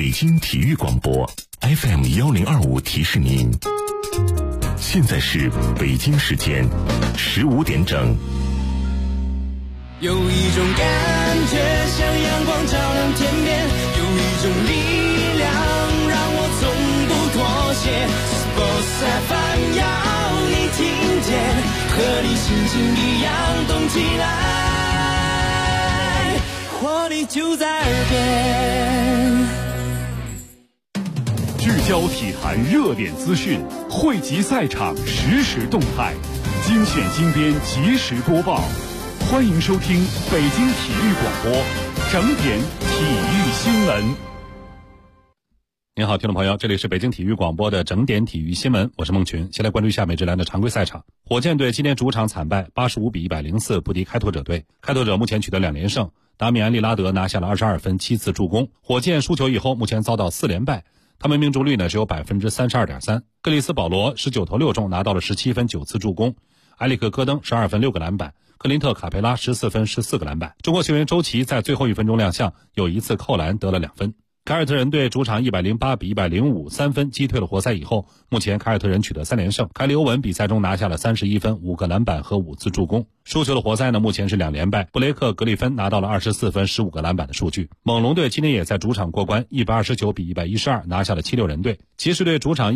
北京体育广播 FM1025提示您，现在是北京时间15点整。 有一种感觉像阳光照亮天边，有一种力量让我从不妥协。Sports FM 要你听见，和你心情一样动起来，活力就在耳边。 聚焦体坛热点资讯，汇集赛场实时动态，精选精编即时播报。欢迎收听北京体育广播整点体育新闻。 您好，听众朋友，这里是北京体育广播的整点体育新闻，我是孟群。先来关注一下美职篮的常规赛场。火箭队今天主场惨败85-104不敌开拓者队，开拓者目前取得2连胜，达米安·利拉德拿下了22分7次助攻。火箭输球以后目前遭到4连败，他们命中率只有 32.3%。 克里斯·保罗19投6中拿到了17分9次助攻，埃里克·戈登12分6个篮板，克林特·卡佩拉14分14个篮板。中国球员周琦在最后1分钟亮相，有1次扣篮得了2分。凯尔特人队主场108-105 3分击退了活塞以后，目前凯尔特人取得3连胜。凯里欧文比赛中拿下了31分5个篮板和5次助攻。输球的活塞目前是2连败，布雷克·格里芬拿到了24分15个篮板的数据。猛龙队今天也在主场过关，129-112拿下了76人队。骑士队主场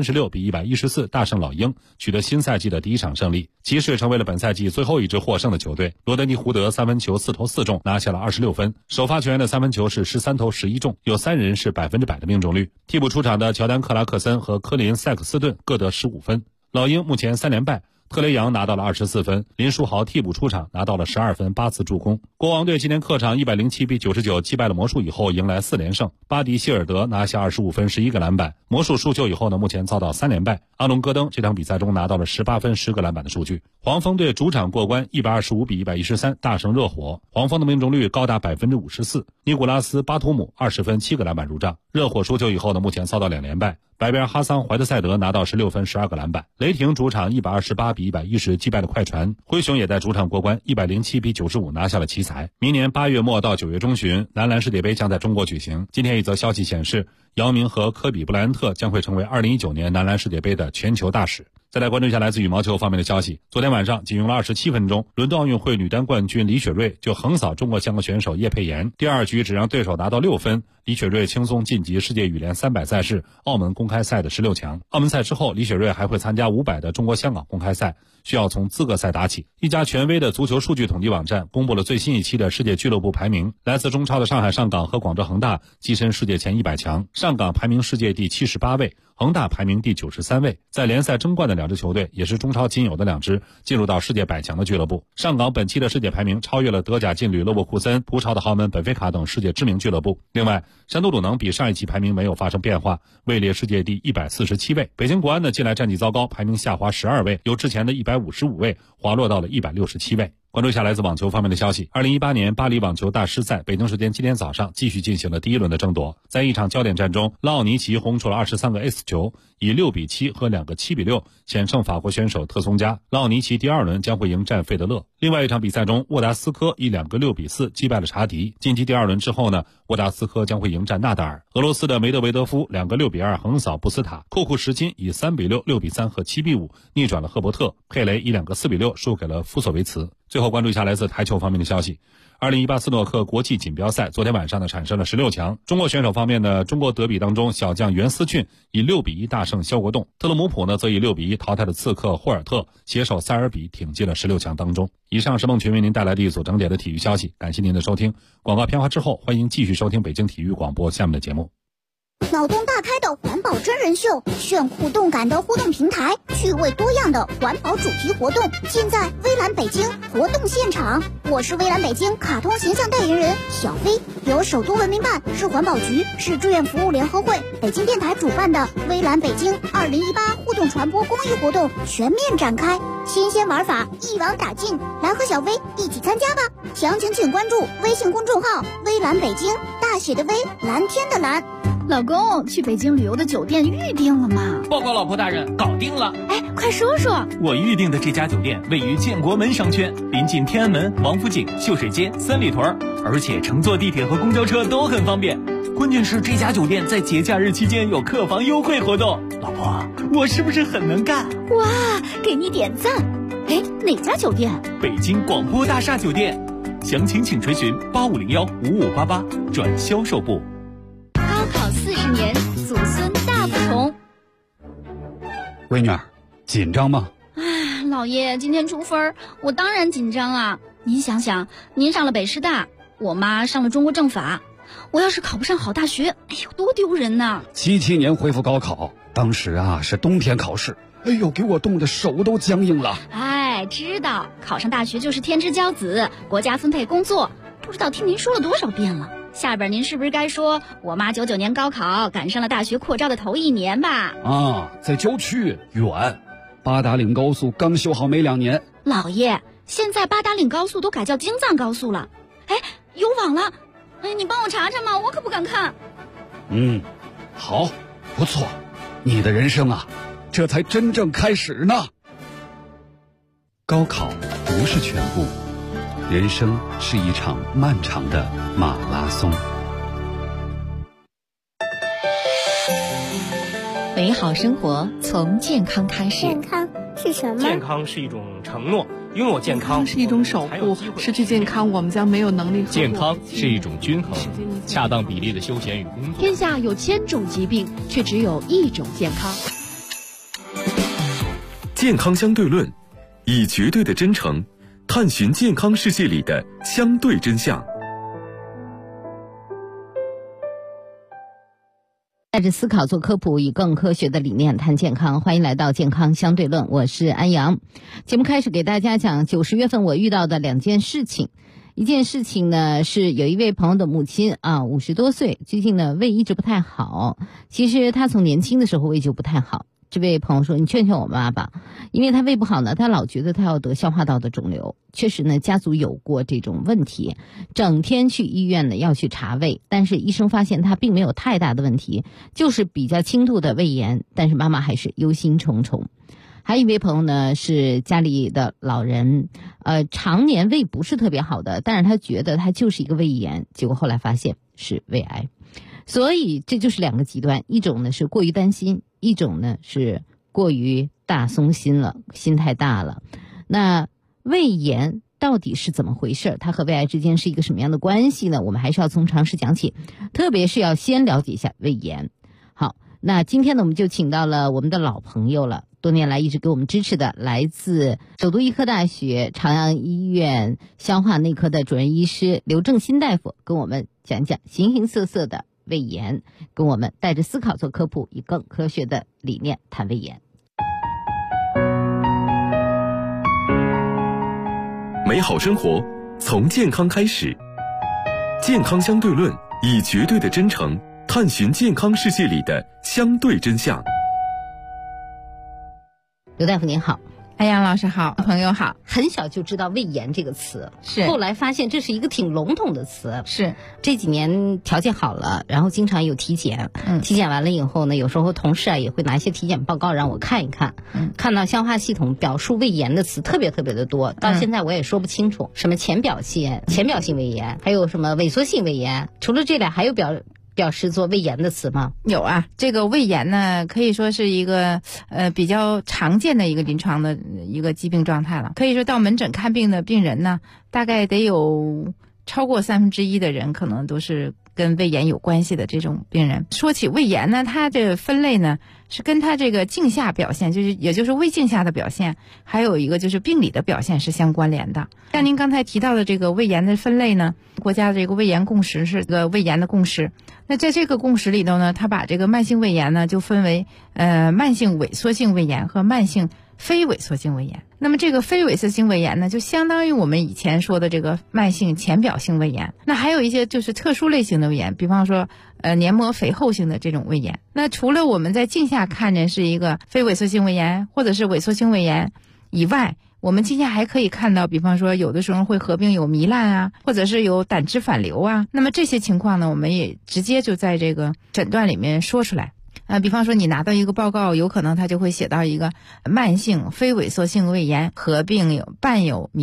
136-114大胜老鹰，取得新赛季的第1场胜利。骑士成为了本赛季最后一支获胜的球队。罗德尼·胡德3分球4投4中，拿下了26分。首发球员的3分球是13投11中，有3人是100%的命中率。替补出场的乔丹·克拉克森和科林·塞克斯顿各得15分。老鹰目前3连败，特雷杨拿到了24分，林书豪替补出场拿到了12分8次助攻。国王队今天客场107-99击败了魔术以后迎来4连胜，巴迪希尔德拿下25分11个篮板。魔术输球以后目前遭到3连败，阿隆戈登这场比赛中拿到了18分10个篮板的数据。黄蜂队主场过关125-113大胜热火，黄蜂的命中率高达 54%， 尼古拉斯·巴图姆20分7个篮板入账。热火输球以后目前遭到2连败，白边哈桑·怀特塞德拿到16分12个篮板。雷霆主场128-110击败了快船，灰熊也在主场过关107-95拿下了奇才。明年8月末到9月中旬，男篮世界杯将在中国举行。今天一则消息显示，姚明和科比·布莱恩特将会成为2019年男篮世界杯的全球大使。再来关注一下来自羽毛球方面的消息。昨天晚上仅用了27分钟，伦敦奥运会女单冠军李雪芮就横扫中国香港选手叶佩妍，第2局只让对手拿到6分，李雪芮轻松晋级世界羽联300赛事澳门公开赛的16强。澳门赛之后，李雪芮还会参加500的中国香港公开赛，需要从资格赛打起。一家权威的足球数据统计网站公布了最新一期的世界俱乐部排名，来自中超的上海上港和广州恒大跻身世界前100强，上港排名世界第78位，恒大排名第93位。在联赛争冠的2支球队也是中超仅有的2支进入到世界100强的俱乐部。上港本期的世界排名超越了德甲劲旅勒沃库森、葡超的豪门本菲卡等世界知名俱乐部。另外，山东鲁能比上一期排名没有发生变化，位列世界第147位。北京国安的近来战绩糟糕，排名下滑12位，由之前的155位滑落到了167位。关注一下来自网球方面的消息。2018年巴黎网球大师赛北京时间今天早上继续进行了第1轮的争夺。在一场焦点战中，拉奥尼奇轰出了23个 S 球，以6-7和2个7-6险胜法国选手特松加。拉奥尼奇第2轮将会迎战费德勒。另外一场比赛中，沃达斯科以2个6-4击败了查迪。晋级第2轮之后沃达斯科将会迎战纳达尔。俄罗斯的梅德韦德夫2个6-2横扫布斯塔。库库什金以3-6、6-3和7-5逆转了赫伯特。佩雷以2个4-6输给了夫索维茨。最后关注一下来自台球方面的消息。2018斯诺克国际锦标赛昨天晚上产生了16强。中国选手方面中国德比当中，小将袁思俊以6-1大胜肖国栋，特勒姆普则以6-1淘汰了刺客霍尔特，携手塞尔比挺进了16强当中。以上是孟群为您带来的一组整点的体育消息，感谢您的收听。广告片花之后，欢迎继续收听北京体育广播下面的节目。 脑洞大开的环保真人秀，炫酷动感的互动平台，趣味多样的环保主题活动，尽在微蓝北京活动现场。我是微蓝北京卡通形象代言人小飞，由首都文明办、市环保局、市志愿服务联合会、北京电台主办的微蓝北京2018互动传播公益活动全面展开，新鲜玩法一网打尽，来和小飞一起参加吧！详情请关注微信公众号微蓝北京，大写的微，蓝天的蓝。 老公，去北京旅游的酒店预定了吗？ 报告老婆大人，搞定了。 哎，快说说。 我预定的这家酒店位于建国门商圈，临近天安门、王府井、秀水街、三里屯， 而且乘坐地铁和公交车都很方便。关键是这家酒店在节假日期间有客房优惠活动。老婆，我是不是很能干？ 哇，给你点赞！哎，哪家酒店？ 北京广播大厦酒店。详情请垂询8501-5588转销售部。 高考40年，祖孙大不同。 闺女儿，紧张吗？ 哎，老爷，今天出分，我当然紧张啊！您想想，您上了北师大，我妈上了中国政法，我要是考不上好大学，哎呦，多丢人呐 ！77年恢复高考，当时是冬天考试，哎呦，给我冻得手都僵硬了。 哎，知道考上大学就是天之骄子，国家分配工作，不知道听您说了多少遍了。下边您是不是该说我妈99年高考赶上了大学扩招的头1年吧？ 在郊区远，八达岭高速刚修好没2年。 老爷，现在八达岭高速都改叫京藏高速了，哎，有网了，哎，你帮我查查嘛，我可不敢看。 好，不错，你的人生这才真正开始呢。高考不是全部，人生是一场漫长的马拉松。 美好生活从健康开始。 健康是什么？ 健康是一种承诺，拥有健康是一种守护，失去健康我们将没有能力。 健康是一种均衡，恰当比例的休闲与工作。 天下有1000种疾病，却只有1种健康。 健康相对论，以绝对的真诚探寻健康世界里的相对真相。 带着思考做科普，以更科学的理念谈健康。欢迎来到健康相对论，我是安阳。节目开始给大家讲90月份我遇到的2件事情。一件事情呢，是有一位朋友的母亲50多岁，最近呢胃一直不太好。其实她从年轻的时候胃就不太好。这位朋友说，你劝劝我妈吧，因为她胃不好呢，她老觉得她要得消化道的肿瘤。确实呢，家族有过这种问题，整天去医院呢要去查胃，但是医生发现她并没有太大的问题，就是比较轻度的胃炎，但是妈妈还是忧心忡忡。还有一位朋友呢，是家里的老人，常年胃不是特别好的，但是他觉得他就是一个胃炎，结果后来发现是胃癌。所以这就是2个极端，一种呢是过于担心，一种呢是过于大松心了，心太大了。那胃炎到底是怎么回事？它和胃癌之间是一个什么样的关系呢？我们还是要从常识讲起，特别是要先了解一下胃炎。好，那今天呢，我们就请到了我们的老朋友了，多年来一直给我们支持的，来自首都医科大学朝阳医院消化内科的主任医师刘正新大夫，跟我们讲讲形形色色的胃炎，跟我们带着思考做科普，以更科学的理念谈胃炎。 美好生活从健康开始，健康相对论，以绝对的真诚探寻健康世界里的相对真相。 刘大夫您好。 安阳老师好，朋友好。 很小就知道胃炎这个词， 是后来发现这是一个挺笼统的词。 是这几年条件好了，然后经常有体检，体检完了以后呢，有时候同事也会拿一些体检报告让我看一看，看到消化系统表述胃炎的词特别特别的多，到现在我也说不清楚，什么浅表性胃炎，还有什么萎缩性胃炎，除了这俩还有表示做胃炎的词吗？ 有啊，这个胃炎呢，可以说是一个比较常见的一个临床的一个疾病状态了。可以说到门诊看病的病人呢，大概得有超过1/3的人可能都是跟胃炎有关系的这种病人。说起胃炎呢，它这个分类呢是跟它这个镜下表现，也就是胃镜下的表现，还有一个就是病理的表现是相关联的。像您刚才提到的这个胃炎的分类呢，国家的这个胃炎共识是个胃炎的共识。那在这个共识里头呢，它把这个慢性胃炎呢就分为慢性萎缩性胃炎和慢性非萎缩性胃炎。那么这个非萎缩性胃炎呢，就相当于我们以前说的这个慢性浅表性胃炎。那还有一些就是特殊类型的胃炎，比方说黏膜肥厚性的这种胃炎。那除了我们在镜下看着是一个非萎缩性胃炎或者是萎缩性胃炎以外，我们镜下还可以看到，比方说有的时候会合并有糜烂啊，或者是有胆汁反流啊。那么这些情况呢，我们也直接就在这个诊断里面说出来。比方说你拿到一个报告，有可能它就会写到一个慢性非萎缩性胃炎合并伴有糜烂。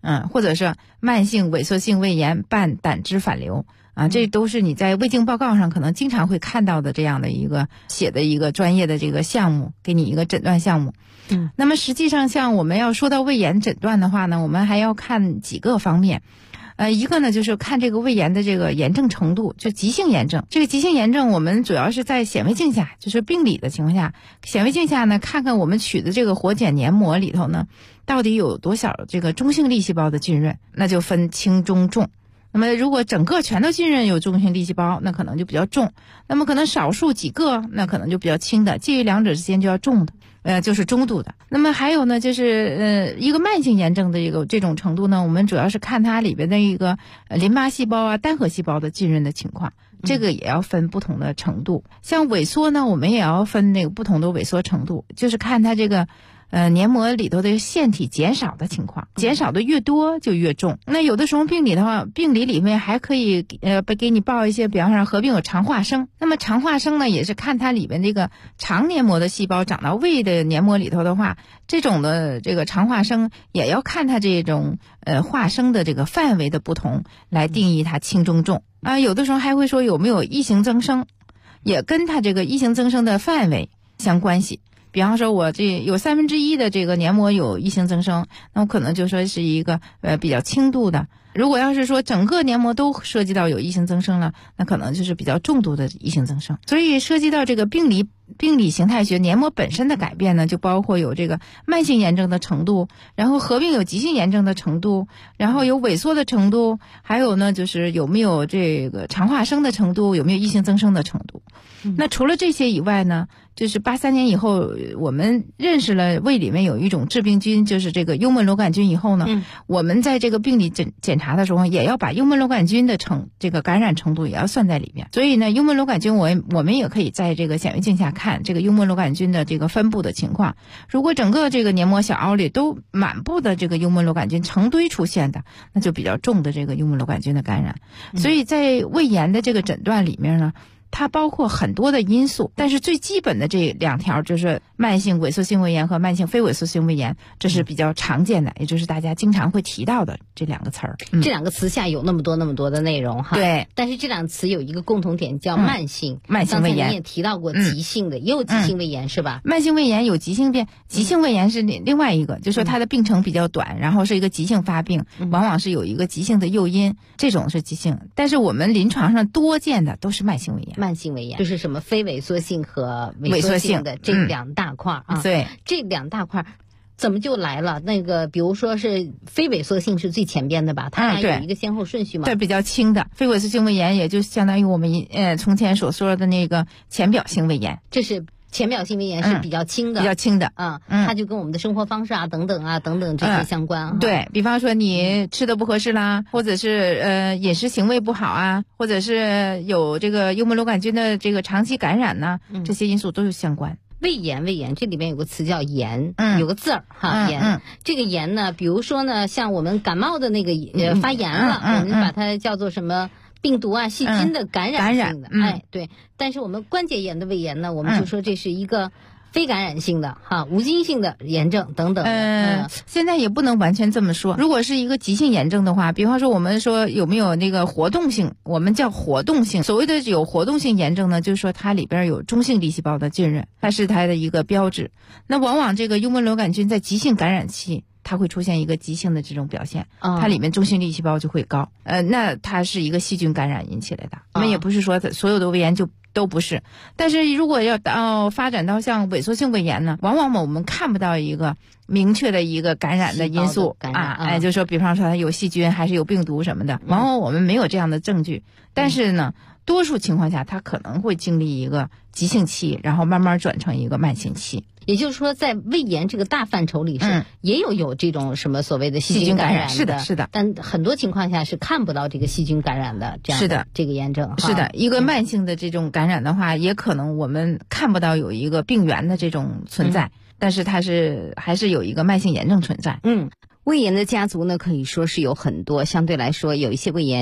或者是慢性萎缩性胃炎伴胆汁反流这都是你在胃镜报告上可能经常会看到的这样的一个写的一个专业的这个项目，给你一个诊断项目。那么实际上像我们要说到胃炎诊断的话呢，我们还要看几个方面。一个呢就是看这个胃炎的这个炎症程度，就急性炎症。这个急性炎症我们主要是在显微镜下，就是病理的情况下，显微镜下呢看看我们取的这个活检黏膜里头呢到底有多少这个中性粒细胞的浸润，那就分轻中重。那么如果整个全都浸润有中性粒细胞，那可能就比较重，那么可能少数几个那可能就比较轻的，介于两者之间就要重的就是中度的。那么还有呢就是一个慢性炎症的这种程度呢，我们主要是看它里边的一个淋巴细胞单核细胞的浸润的情况，这个也要分不同的程度。像萎缩呢，我们也要分那个不同的萎缩程度，就是看它这个黏膜里头的腺体减少的情况，减少的越多就越重。那有的时候病理里面还可以给你报一些，比方说合并有肠化生。那么肠化生呢，也是看它里面这个肠黏膜的细胞长到胃的黏膜里头的话，这种的这个肠化生也要看它这种化生的这个范围的不同来定义它轻中重有的时候还会说有没有异型增生，也跟它这个异型增生的范围相关系。比方说我这有1/3的这个黏膜有异型增生，那我可能就说是一个比较轻度的。如果要是说整个黏膜都涉及到有异型增生了，那可能就是比较重度的异型增生。所以涉及到这个病理形态学黏膜本身的改变呢，就包括有这个慢性炎症的程度，然后合并有急性炎症的程度，然后有萎缩的程度，还有呢就是有没有这个肠化生的程度，有没有异型增生的程度。那除了这些以外呢，就是83年以后我们认识了胃里面有一种致病菌，就是这个幽门螺杆菌以后呢，我们在这个病理检查的时候也要把幽门螺杆菌的这个感染程度也要算在里面。所以呢，幽门螺杆菌我们也可以在这个显微镜下看这个幽门螺杆菌的这个分布的情况。如果整个这个黏膜小凹里都满布的这个幽门螺杆菌成堆出现的，那就比较重的这个幽门螺杆菌的感染。所以在胃炎的这个诊断里面呢，它包括很多的因素，但是最基本的这2条就是慢性萎缩性胃炎和慢性非萎缩性胃炎，这是比较常见的，也就是大家经常会提到的这2个词儿。 这2个词下有那么多的内容哈。对，但是这2个词有一个共同点，叫慢性。慢性胃炎，刚才你也提到过急性的，也有急性胃炎是吧？ 慢性胃炎有急性病，急性胃炎是另外一个，就说它的病程比较短，然后是一个急性发病，往往是有一个急性的诱因，这种是急性。但是我们临床上多见的都是慢性胃炎。 慢性胃炎就是什么非萎缩性和萎缩性的这2大块对， 这2大块怎么就来了？那个比如说是非萎缩性是最前边的吧？它俩有一个先后顺序吗？ 对，比较轻的非萎缩性胃炎，也就相当于我们从前所说的那个浅表性胃炎， 这是。浅表性胃炎是比较轻的， 比较轻的， 它就跟我们的生活方式等等这些相关对，比方说你吃的不合适啦，或者是饮食行为不好或者是有这个幽门螺杆菌的这个长期感染呢，这些因素都有相关。 胃炎这里面有个词叫炎，有个字儿炎。这个炎呢，比如说呢，像我们感冒的那个发炎了，我们把它叫做什么？病毒细菌的感染性的，对。但是我们关节炎的胃炎呢，我们就说这是一个非感染性的无菌性的炎症等等的。 现在也不能完全这么说。如果是一个急性炎症的话，比方说我们说有没有那个活动性，我们叫活动性。所谓的有活动性炎症呢，就是说它里边有中性粒细胞的浸润，它是它的一个标志。那往往这个幽门螺杆菌在急性感染期，它会出现一个急性的这种表现，它里面中性粒细胞就会高，那它是一个细菌感染引起来的。我们也不是说所有的胃炎就都不是，但是如果要发展到像萎缩性胃炎呢，往往我们看不到一个明确的一个感染的因素就是说比方说它有细菌还是有病毒什么的，往往我们没有这样的证据。但是呢，多数情况下它可能会经历一个急性期，然后慢慢转成一个慢性期。 也就是说，在胃炎这个大范畴里是也有这种什么所谓的细菌感染的， 是的。 但很多情况下是看不到这个细菌感染的这样的这个炎症。 是的，一个慢性的这种感染的话，也可能我们看不到有一个病原的这种存在，但是它还是有一个慢性炎症存在。 胃炎的家族呢，可以说是有很多，相对来说有一些胃炎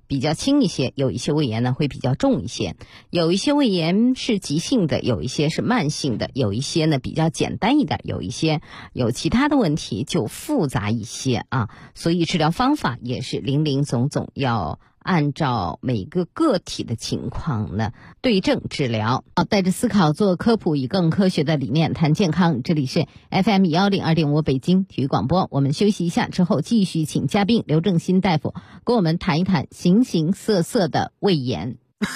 比较轻一些，有一些胃炎呢会比较重一些，有一些胃炎是急性的，有一些是慢性的，有一些呢比较简单一点，有一些有其他的问题就复杂一些啊，所以治疗方法也是林林总总，要按照每个个体的情况呢对症治疗。带着思考做科普，以更科学的理念谈健康。这里是 FM 102.5北京体育广播。我们休息一下之后，继续请嘉宾刘正新大夫跟我们谈一谈形形色色的胃炎。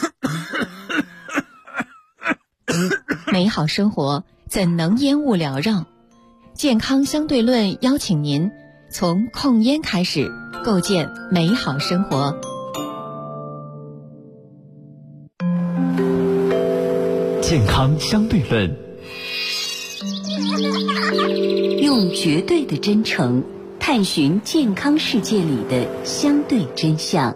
美好生活怎能烟雾缭绕？健康相对论邀请您从控烟开始，构建美好生活。 健康相对论， 用绝对的真诚探寻健康世界里的相对真相。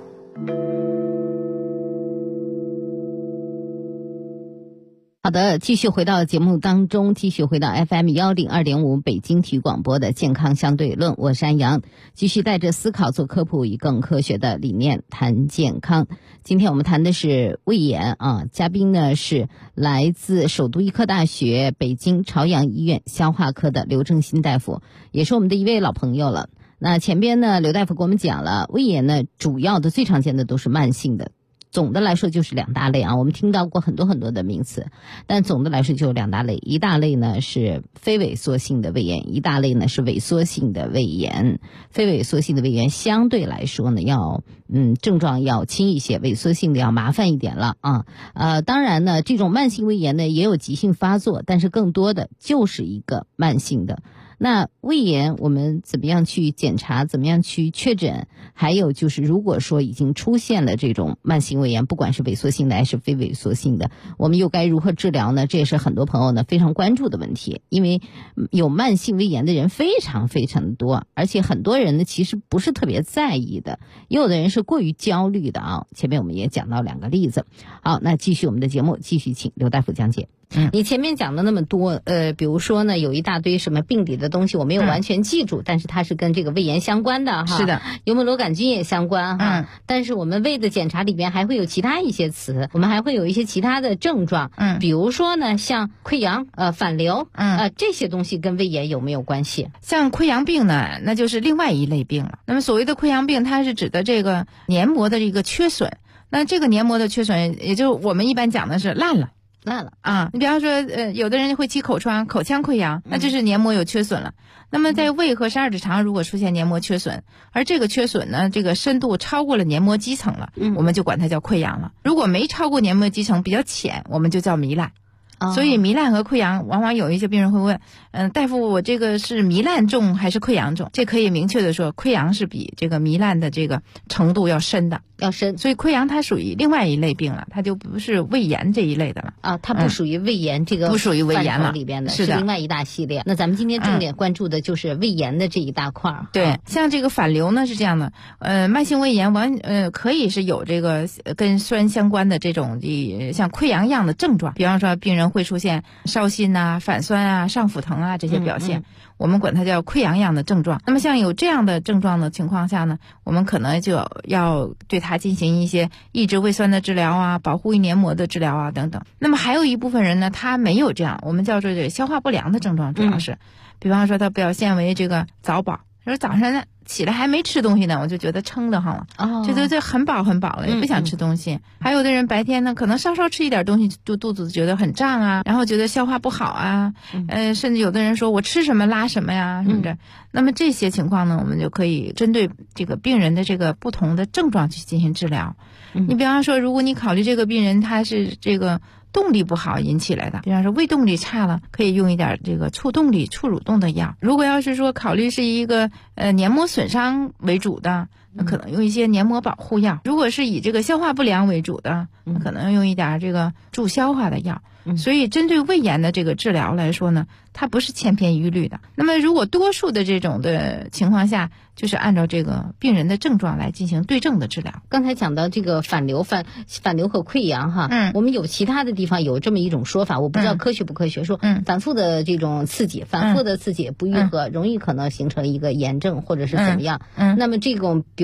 好的，继续回到节目当中，继续回到 FM 102.5北京体育广播的健康相对论，我是安阳，继续带着思考做科普，以更科学的理念谈健康。今天我们谈的是胃炎啊，嘉宾呢是来自首都医科大学北京朝阳医院消化科的刘正新大夫，也是我们的一位老朋友了。那前边呢，刘大夫给我们讲了，胃炎呢主要的最常见的都是慢性的。总的来说就是两大类啊，我们听到过很多很多的名词，但总的来说就有两大类，一大类呢是非萎缩性的胃炎，一大类呢是萎缩性的胃炎。非萎缩性的胃炎相对来说呢要症状要轻一些，萎缩性的要麻烦一点了啊。当然呢这种慢性胃炎呢也有急性发作，但是更多的就是一个慢性的。那胃炎我们怎么样去检查，怎么样去确诊，还有就是如果说已经出现了这种慢性胃炎，不管是萎缩性的还是非萎缩性的，我们又该如何治疗呢？这也是很多朋友呢非常关注的问题，因为有慢性胃炎的人非常非常的多，而且很多人呢其实不是特别在意的，也有的人是过于焦虑的啊。前面我们也讲到两个例子。好，那继续我们的节目，继续请刘大夫讲解。你前面讲的那么多，比如说呢，有一大堆什么病理的东西我没有完全记住，但是它是跟这个胃炎相关的哈。是的，幽门螺杆菌也相关哈。但是我们胃的检查里边还会有其他一些词，我们还会有一些其他的症状，比如说呢，像溃疡、反流，这些东西跟胃炎有没有关系？ 像溃疡病呢，那就是另外一类病了。那么所谓的溃疡病，它是指的这个黏膜的一个缺损。那这个黏膜的缺损，也就是我们一般讲的是烂了啊！你比方说，有的人会起口疮、口腔溃疡，那就是黏膜有缺损了。那么在胃和十二指肠如果出现黏膜缺损，而这个缺损呢，这个深度超过了黏膜基层了，我们就管它叫溃疡了。如果没超过黏膜基层，比较浅，我们就叫糜烂。所以糜烂和溃疡，往往有一些病人会问，大夫，我这个是糜烂重还是溃疡重？这可以明确的说，溃疡是比这个糜烂的这个程度要深的，要深。所以溃疡它属于另外一类病了，它就不是胃炎这一类的了啊，它不属于胃炎这个不属于胃炎了里边的， 是另外一大系列。那咱们今天重点关注的就是胃炎的这一大块儿。 对，像这个反流呢是这样的，慢性胃炎可以是有这个跟酸相关的这种像溃疡一样的症状，比方说病人会出现烧心啊、反酸啊、上腹疼啊这些表现，我们管它叫溃疡样的症状。那么像有这样的症状的情况下呢，我们可能就要对它进行一些抑制胃酸的治疗啊、保护胃黏膜的治疗啊等等。那么还有一部分人呢，他没有这样，我们叫做这个消化不良的症状，主要是，比方说他表现为这个早饱，就是早上呢起来还没吃东西呢，我就觉得撑得慌了，觉得这很饱很饱了，也不想吃东西。还有的人白天呢，可能稍稍吃一点东西，就肚子觉得很胀啊，然后觉得消化不好啊，甚至有的人说我吃什么拉什么呀，什么的。那么这些情况呢，我们就可以针对这个病人的这个不同的症状去进行治疗。你比方说，如果你考虑这个病人他是这个动力不好引起来的，比方说胃动力差了，可以用一点这个促动力、促蠕动的药。如果要是说考虑是一个黏膜损伤为主的，那可能用一些黏膜保护药。如果是以这个消化不良为主的，那可能用一点这个助消化的药。所以针对胃炎的这个治疗来说呢，它不是千篇一律的。那么如果多数的这种的情况下，就是按照这个病人的症状来进行对症的治疗。 刚才讲到这个反流和溃疡哈，我们有其他的地方有这么一种说法，我不知道科学不科学，说反复的这种刺激，反复的刺激不愈合，容易可能形成一个炎症或者是怎么样。那么这种比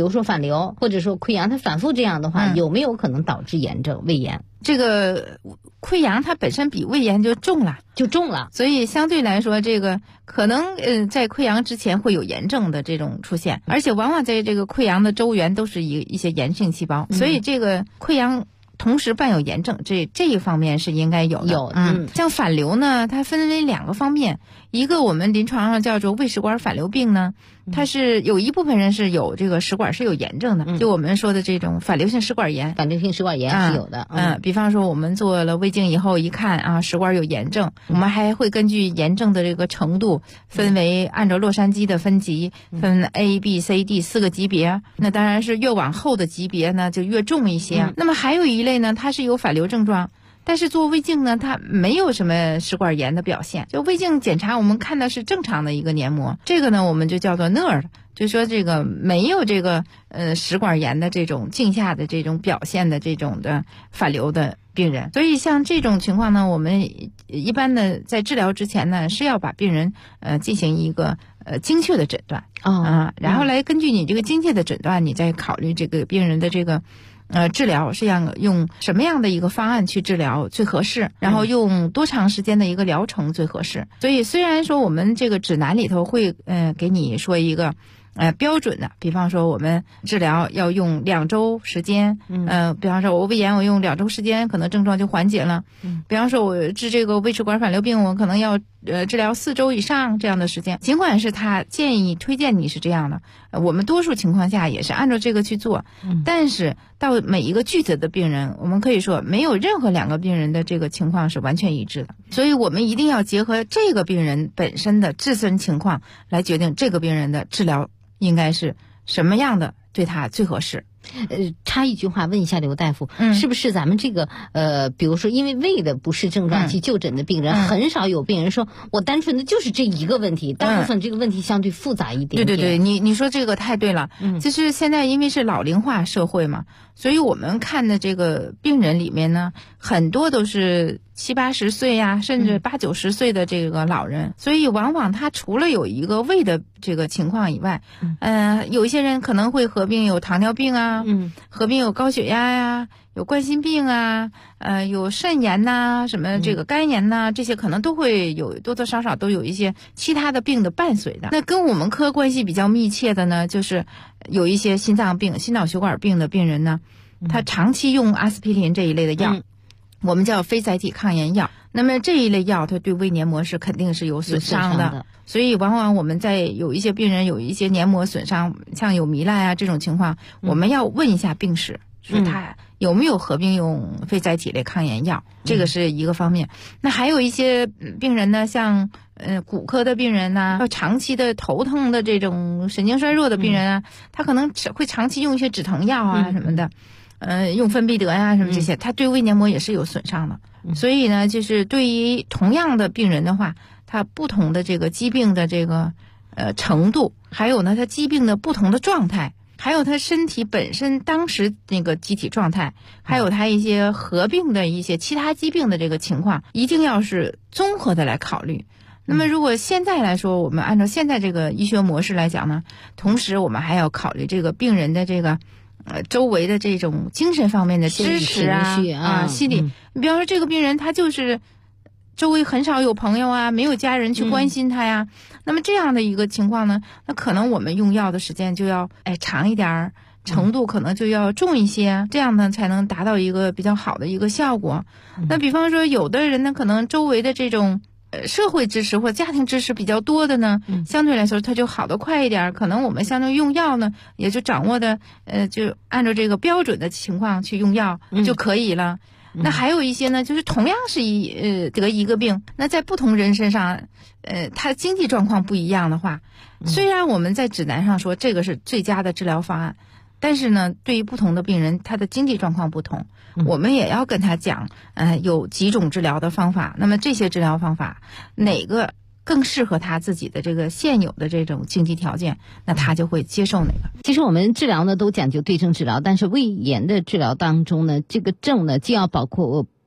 如说反流或者说溃疡，它反复这样的话，有没有可能导致炎症、胃炎？ 这个溃疡它本身比胃炎就重了， 所以相对来说，这个可能在溃疡之前会有炎症的这种出现，而且往往在这个溃疡的周缘都是一些炎性细胞，所以这个溃疡同时伴有炎症，这一方面是应该有的。像反流呢，它分为2个方面，一个我们临床上叫做胃食管反流病呢，它是有一部分人是有这个食管是有炎症的，就我们说的这种反流性食管炎。 反流性食管炎是有的。 比方说我们做了胃镜以后一看啊，食管有炎症，我们还会根据炎症的这个程度分为按照洛杉矶的分级，分 A、B、C、D 4个级别。那当然是越往后的级别呢就越重一些。那么还有一类呢，它是有反流症状，但是做胃镜呢，它没有什么食管炎的表现。就胃镜检查，我们看的是正常的一个黏膜，这个呢我们就叫做 NERD， 就说这个没有这个食管炎的这种镜下的这种表现的这种的反流的病人。所以像这种情况呢，我们一般的在治疗之前呢，是要把病人进行一个精确的诊断然后来根据你这个精确的诊断，你再考虑这个病人的这个治疗是要用什么样的一个方案去治疗最合适，然后用多长时间的一个疗程最合适。所以虽然说我们这个指南里头会给你说一个标准的，比方说我们治疗要用2周时间，比方说我胃炎我用2周时间可能症状就缓解了，比方说我治这个胃食管反流病我可能要治疗4周以上这样的时间。尽管是他建议推荐你是这样的，我们多数情况下也是按照这个去做，但是到每一个具体的病人，我们可以说没有任何2个病人的这个情况是完全一致的，所以我们一定要结合这个病人本身的自身情况来决定这个病人的治疗应该是什么样的对他最合适。 插一句话问一下刘大夫，是不是咱们这个比如说因为胃的不适症状去就诊的病人，很少有病人说我单纯的就是这一个问题，大部分这个问题相对复杂一点点。 对，你说这个太对了。就是现在因为是老龄化社会嘛，所以我们看的这个病人里面呢，很多都是70、80岁呀，甚至80、90岁的这个老人，所以往往他除了有一个胃的这个情况以外，有一些人可能会合并有糖尿病啊，合并有高血压呀，有冠心病啊，有肾炎呐，什么这个肝炎呐，这些可能都会有多多少少都有一些其他的病的伴随的。那跟我们科关系比较密切的呢，就是有一些心脏病、心脑血管病的病人呢，他长期用阿司匹林这一类的药，我们叫非甾体抗炎药。那么这一类药它对胃黏膜是肯定是有损伤的，所以往往我们在有一些病人有一些黏膜损伤，像有糜烂啊这种情况，我们要问一下病史，说他有没有合并用非甾体类抗炎药，这个是一个方面。那还有一些病人呢，像骨科的病人呐，长期的头疼的这种神经衰弱的病人啊，他可能会长期用一些止疼药啊什么的，用芬必得呀什么这些，他对胃黏膜也是有损伤的。所以呢，就是对于同样的病人的话，他不同的这个疾病的这个程度，还有呢他疾病的不同的状态，还有他身体本身当时那个机体状态，还有他一些合并的一些其他疾病的这个情况，一定要是综合的来考虑。那么如果现在来说，我们按照现在这个医学模式来讲呢，同时我们还要考虑这个病人的这个周围的这种精神方面的支持啊，心理。你比方说这个病人他就是周围很少有朋友啊，没有家人去关心他呀，那么这样的一个情况呢，那可能我们用药的时间就要长一点，程度可能就要重一些，这样呢才能达到一个比较好的一个效果。那比方说有的人呢，可能周围的这种社会支持或家庭支持比较多的呢，相对来说它就好得快一点，可能我们相对用药呢也就掌握的就按照这个标准的情况去用药就可以了。那还有一些呢，就是同样是得一个病，那在不同人身上他经济状况不一样的话，虽然我们在指南上说这个是最佳的治疗方案，但是呢对于不同的病人他的经济状况不同，我们也要跟他讲有几种治疗的方法，那么这些治疗方法哪个更适合他自己的这个现有的这种经济条件，那他就会接受哪个。 其实我们治疗呢都讲究对症治疗，但是胃炎的治疗当中呢，这个症呢既要包括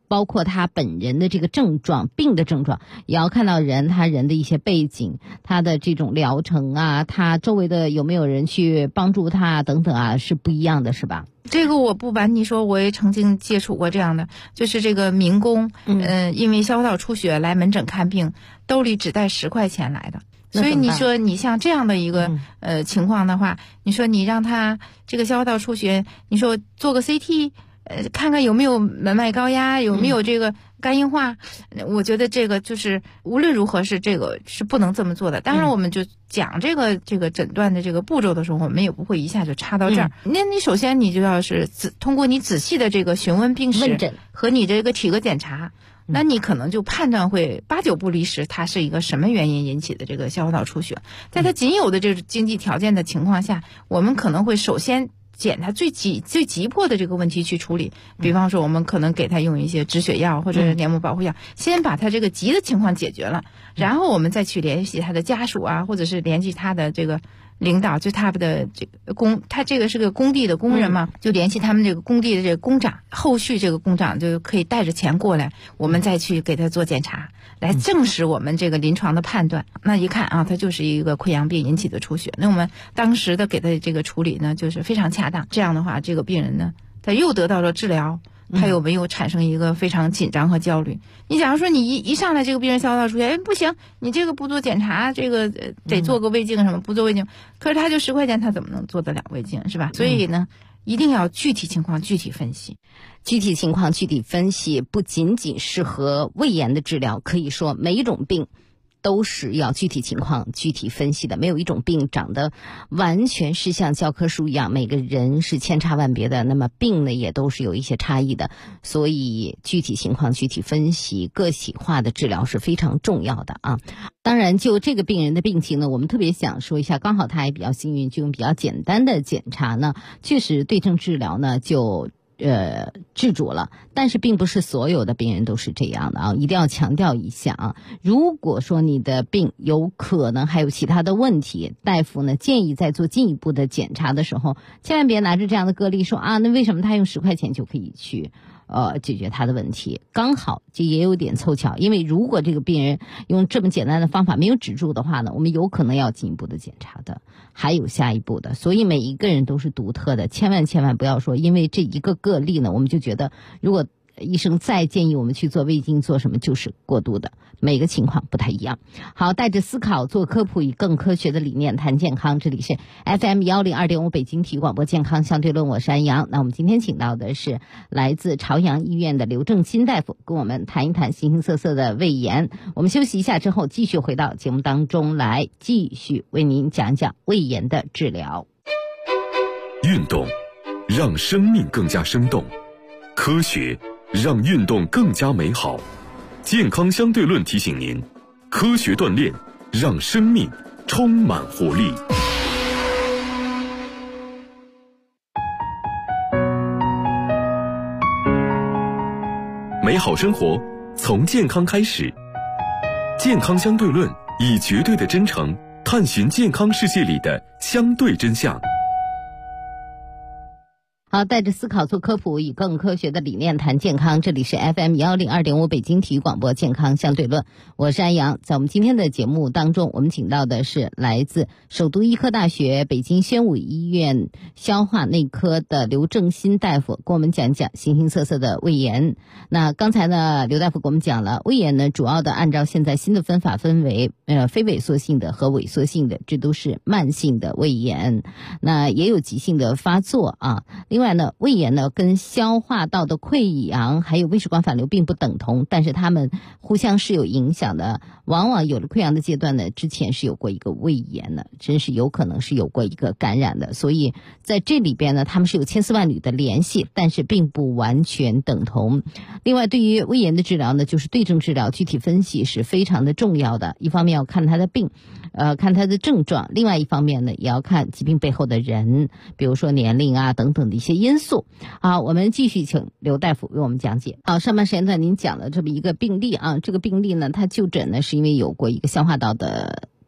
包括他本人的这个症状、病的症状，也要看到他人的一些背景，他的这种疗程啊，他周围的有没有人去帮助他等等啊，是不一样的，是吧？ 这个我不瞒你说，我也曾经接触过这样的，就是这个民工，因为消化道出血来门诊看病，兜里只带10块钱来的。所以你说你像这样的一个情况的话，你说你让他这个消化道出血，你说做个 CT，看看有没有门外高压，有没有这个肝硬化，我觉得这个就是无论如何是这个是不能这么做的。当然我们就讲这个诊断的这个步骤的时候，我们也不会一下就插到这儿。那你首先你就要是通过你仔细的这个询问病史和你这个体格检查，那你可能就判断会8、9不离十，它是一个什么原因引起的这个消化道出血。在它仅有的这个经济条件的情况下，我们可能会首先捡他最急迫的这个问题去处理，比方说我们可能给他用一些止血药或者是黏膜保护药，先把他这个急的情况解决了，然后我们再去联系他的家属啊，或者是联系他的这个领导，就他的这个他这个是个工地的工人嘛，就联系他们这个工地的这个工长，后续这个工长就可以带着钱过来，我们再去给他做检查，来证实我们这个临床的判断。那一看啊，他就是一个溃疡病引起的出血，那我们当时的给他这个处理呢，就是非常恰当。这样的话，这个病人呢，他又得到了治疗，他又没有产生一个非常紧张和焦虑。你假如说你一上来这个病人消化道出血，不行，你这个不做检查，这个得做个胃镜什么，不做胃镜，可是他就10块钱，他怎么能做得了胃镜，是吧？所以呢，一定要具体情况具体分析。 具体情况具体分析不仅仅适合胃炎的治疗，可以说每一种病都是要具体情况具体分析的，没有一种病长得完全是像教科书一样，每个人是千差万别的，那么病呢也都是有一些差异的，所以具体情况具体分析，个体化的治疗是非常重要的啊。当然就这个病人的病情呢，我们特别想说一下，刚好他也比较幸运，就用比较简单的检查呢，确实对症治疗呢就治主了，但是并不是所有的病人都是这样的啊，一定要强调一下啊。如果说你的病有可能还有其他的问题，大夫呢建议在做进一步的检查的时候，千万别拿着这样的个例说啊，那为什么他用10块钱就可以去解决他的问题？刚好这也有点凑巧，因为如果这个病人用这么简单的方法没有止住的话呢，我们有可能要进一步的检查的，还有下一步的。所以每一个人都是独特的，千万不要说因为这一个个例呢，我们就觉得如果医生再建议我们去做胃镜做什么就是过度的，每个情况不太一样。好，带着思考做科普，以更科学的理念谈健康，这里是 FM102.5 北京体育广播健康相对论，我是安阳。那我们今天请到的是来自朝阳医院的刘正新大夫，跟我们谈一谈形形色色的胃炎。我们休息一下之后继续回到节目当中来，继续为您讲讲胃炎的治疗。 运动让生命更加生动，科学让运动更加美好。健康相对论提醒您，科学锻炼让生命充满活力。美好生活从健康开始。健康相对论以绝对的真诚探寻健康世界里的相对真相。 好，带着思考做科普，以更科学的理念谈健康，这里是 FM102.5 北京体育广播健康相对论，我是安阳。在我们今天的节目当中，我们请到的是来自首都医科大学北京宣武医院消化内科的刘正新大夫，跟我们讲讲形形色色的胃炎。那刚才呢，刘大夫给我们讲了，胃炎呢主要的按照现在新的分法分为非萎缩性的和萎缩性的，这都是慢性的胃炎，那也有急性的发作啊。另外呢，胃炎呢跟消化道的溃疡还有胃食管反流并不等同，但是它们互相是有影响的。往往有了溃疡的阶段呢，之前是有过一个胃炎的，真是有可能是有过一个感染的。所以在这里边呢，他们是有千丝万缕的联系，但是并不完全等同。另外，对于胃炎的治疗呢，就是对症治疗，具体分析是非常的重要的。一方面要看他的病，看他的症状；另外一方面呢，也要看疾病背后的人，比如说年龄啊等等的一些因素。好，我们继续请刘大夫为我们讲解。好，上半时间您讲了这么一个病例啊，这个病例呢，他就诊呢是因为有过一个消化道的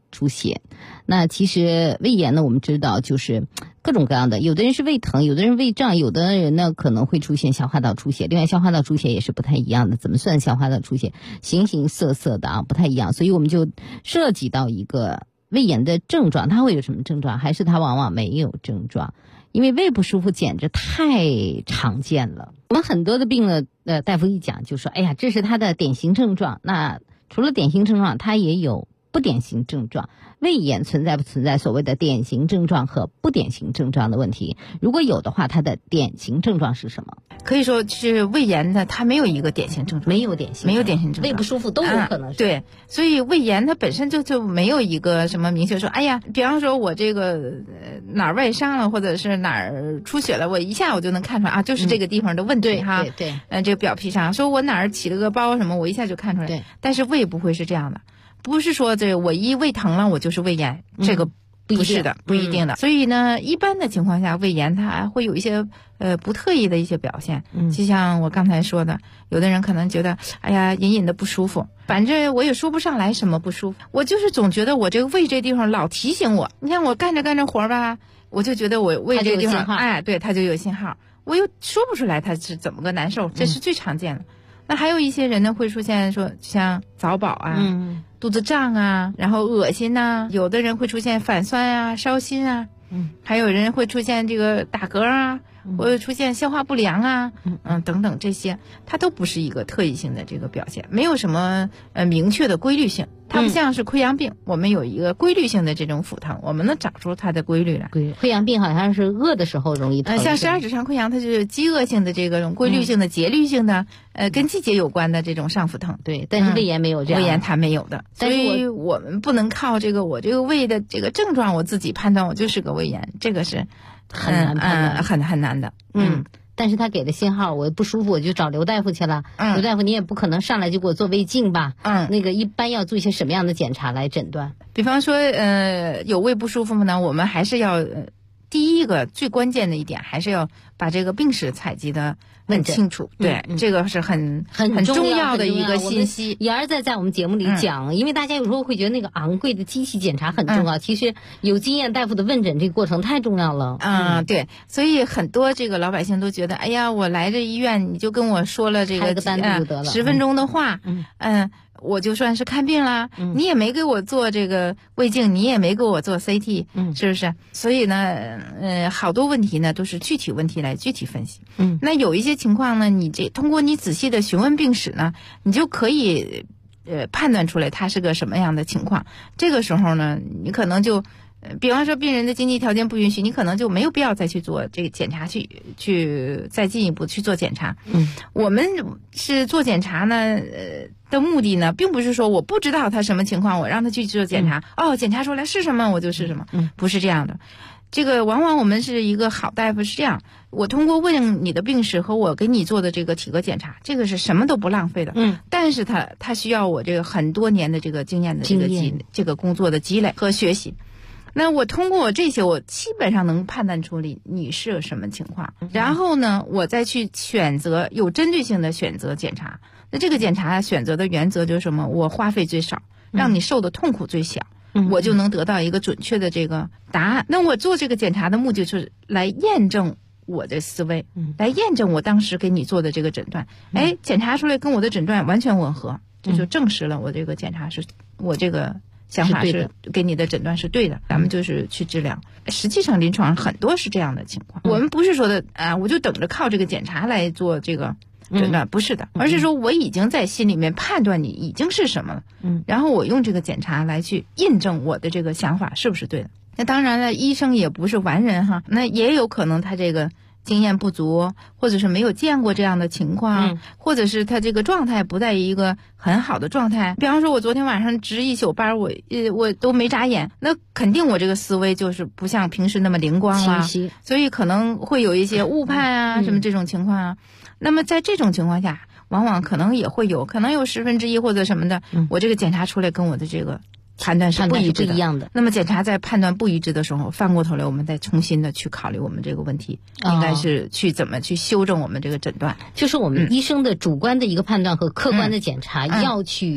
出血。那其实胃炎呢，我们知道就是各种各样的，有的人是胃疼，有的人胃胀，有的人呢可能会出现消化道出血。另外消化道出血也是不太一样的，怎么算消化道出血？形形色色的啊，不太一样。所以我们就涉及到一个胃炎的症状，它会有什么症状？还是它往往没有症状？因为胃不舒服简直太常见了。我们很多的病呢，大夫一讲就说，哎呀，这是他的典型症状。那除了典型症状，它也有不典型症状。胃炎存在不存在所谓的典型症状和不典型症状的问题？如果有的话，它的典型症状是什么？ 可以说是胃炎的，它没有一个典型症状， 没有典型症状，胃不舒服都有可能是。 对，所以胃炎它本身就没有一个什么明确说，哎呀，比方说我这个哪儿外伤了，或者是哪儿出血了，我一下我就能看出来啊，就是这个地方的问题哈。 对， 这个表皮上，说我哪儿起了个包什么，我一下就看出来。 对， 但是胃不会是这样的。不是说这我一胃疼了我就是胃炎，这个不是的，不一定的。所以呢，一般的情况下，胃炎它会有一些不特异的一些表现。就像我刚才说的，有的人可能觉得，哎呀，隐隐的不舒服，反正我也说不上来什么不舒服，我就是总觉得我这个胃这地方老提醒我。你看我干着活吧，我就觉得我胃这地方，哎，对，它就有信号，我又说不出来它是怎么个难受，这是最常见的。那还有一些人呢，会出现说像早饱啊，肚子胀啊，然后恶心呐，有的人会出现反酸啊、烧心啊，还有人会出现这个打嗝啊，会出现消化不良啊，等等，这些它都不是一个特异性的这个表现，没有什么明确的规律性。它不像是溃疡病，我们有一个规律性的这种腹疼，我们能找出它的规律来。 溃疡病好像是饿的时候容易疼， 像十二指肠溃疡，它就是饥饿性的这种规律性的、节律性的，跟季节有关的这种上腹疼。 对，但是胃炎没有这样， 胃炎它没有的，所以我们不能靠这个我这个胃的这个症状，我自己判断我就是个胃炎，这个是很难判断， 很难的。 但是他给的信号，我不舒服我就找刘大夫去了。刘大夫你也不可能上来就给我做胃镜吧？那个一般要做一些什么样的检查来诊断？ 比方说有胃不舒服呢，我们还是要第一个最关键的一点，还是要把这个病史采集的问清楚。对，这个是很重要的一个信息。 一而再在我们节目里讲，因为大家有时候会觉得那个昂贵的机器检查很重要，其实有经验大夫的问诊这个过程太重要了。 对，所以很多这个老百姓都觉得，哎呀，我来这医院你就跟我说了这个10分钟的话，我就算是看病了，你也没给我做这个胃镜，你也没给我做 CT，是不是？所以呢，好多问题呢都是具体问题来具体分析。那有一些情况呢，你通过你仔细的询问病史呢，你就可以判断出来它是个什么样的情况。这个时候呢，你可能就比方说病人的经济条件不允许，你可能就没有必要再去做这个检查，去再进一步去做检查。我们是做检查呢的目的呢，并不是说我不知道他什么情况，我让他去做检查，检查出来是什么我就是什么，不是这样的。这个往往我们是一个好大夫是这样，我通过问你的病史和我给你做的这个体格检查，这个是什么都不浪费的。但是他需要我这个很多年的这个经验的这个工作的积累和学习。那我通过这些，我基本上能判断出你是什么情况，然后呢，我再去选择有针对性的选择检查。那这个检查选择的原则就是什么？我花费最少，让你受的痛苦最小，我就能得到一个准确的这个答案。那我做这个检查的目的就是来验证我的思维，来验证我当时给你做的这个诊断。检查出来跟我的诊断完全吻合，这就证实了我这个检查是我这个想法是给你的诊断是对的，咱们就是去治疗。实际上临床上很多是这样的情况，我们不是说的我就等着靠这个检查来做这个诊断，不是的，而是说我已经在心里面判断你已经是什么了，然后我用这个检查来去印证我的这个想法是不是对的。那当然了，医生也不是完人哈，那也有可能他这个经验不足，或者是没有见过这样的情况，或者是他这个状态不在一个很好的状态。比方说我昨天晚上值一宿班，我都没眨眼，那肯定我这个思维就是不像平时那么灵光了，所以可能会有一些误判啊，什么这种情况啊。那么在这种情况下，往往可能也会有1/10或者什么的，我这个检查出来跟我的这个判断是不一致的，那么检查在判断不一致的时候，翻过头来我们再重新的去考虑我们这个问题，应该是去怎么去修正我们这个诊断。 就是我们医生的主观的一个判断和客观的检查要去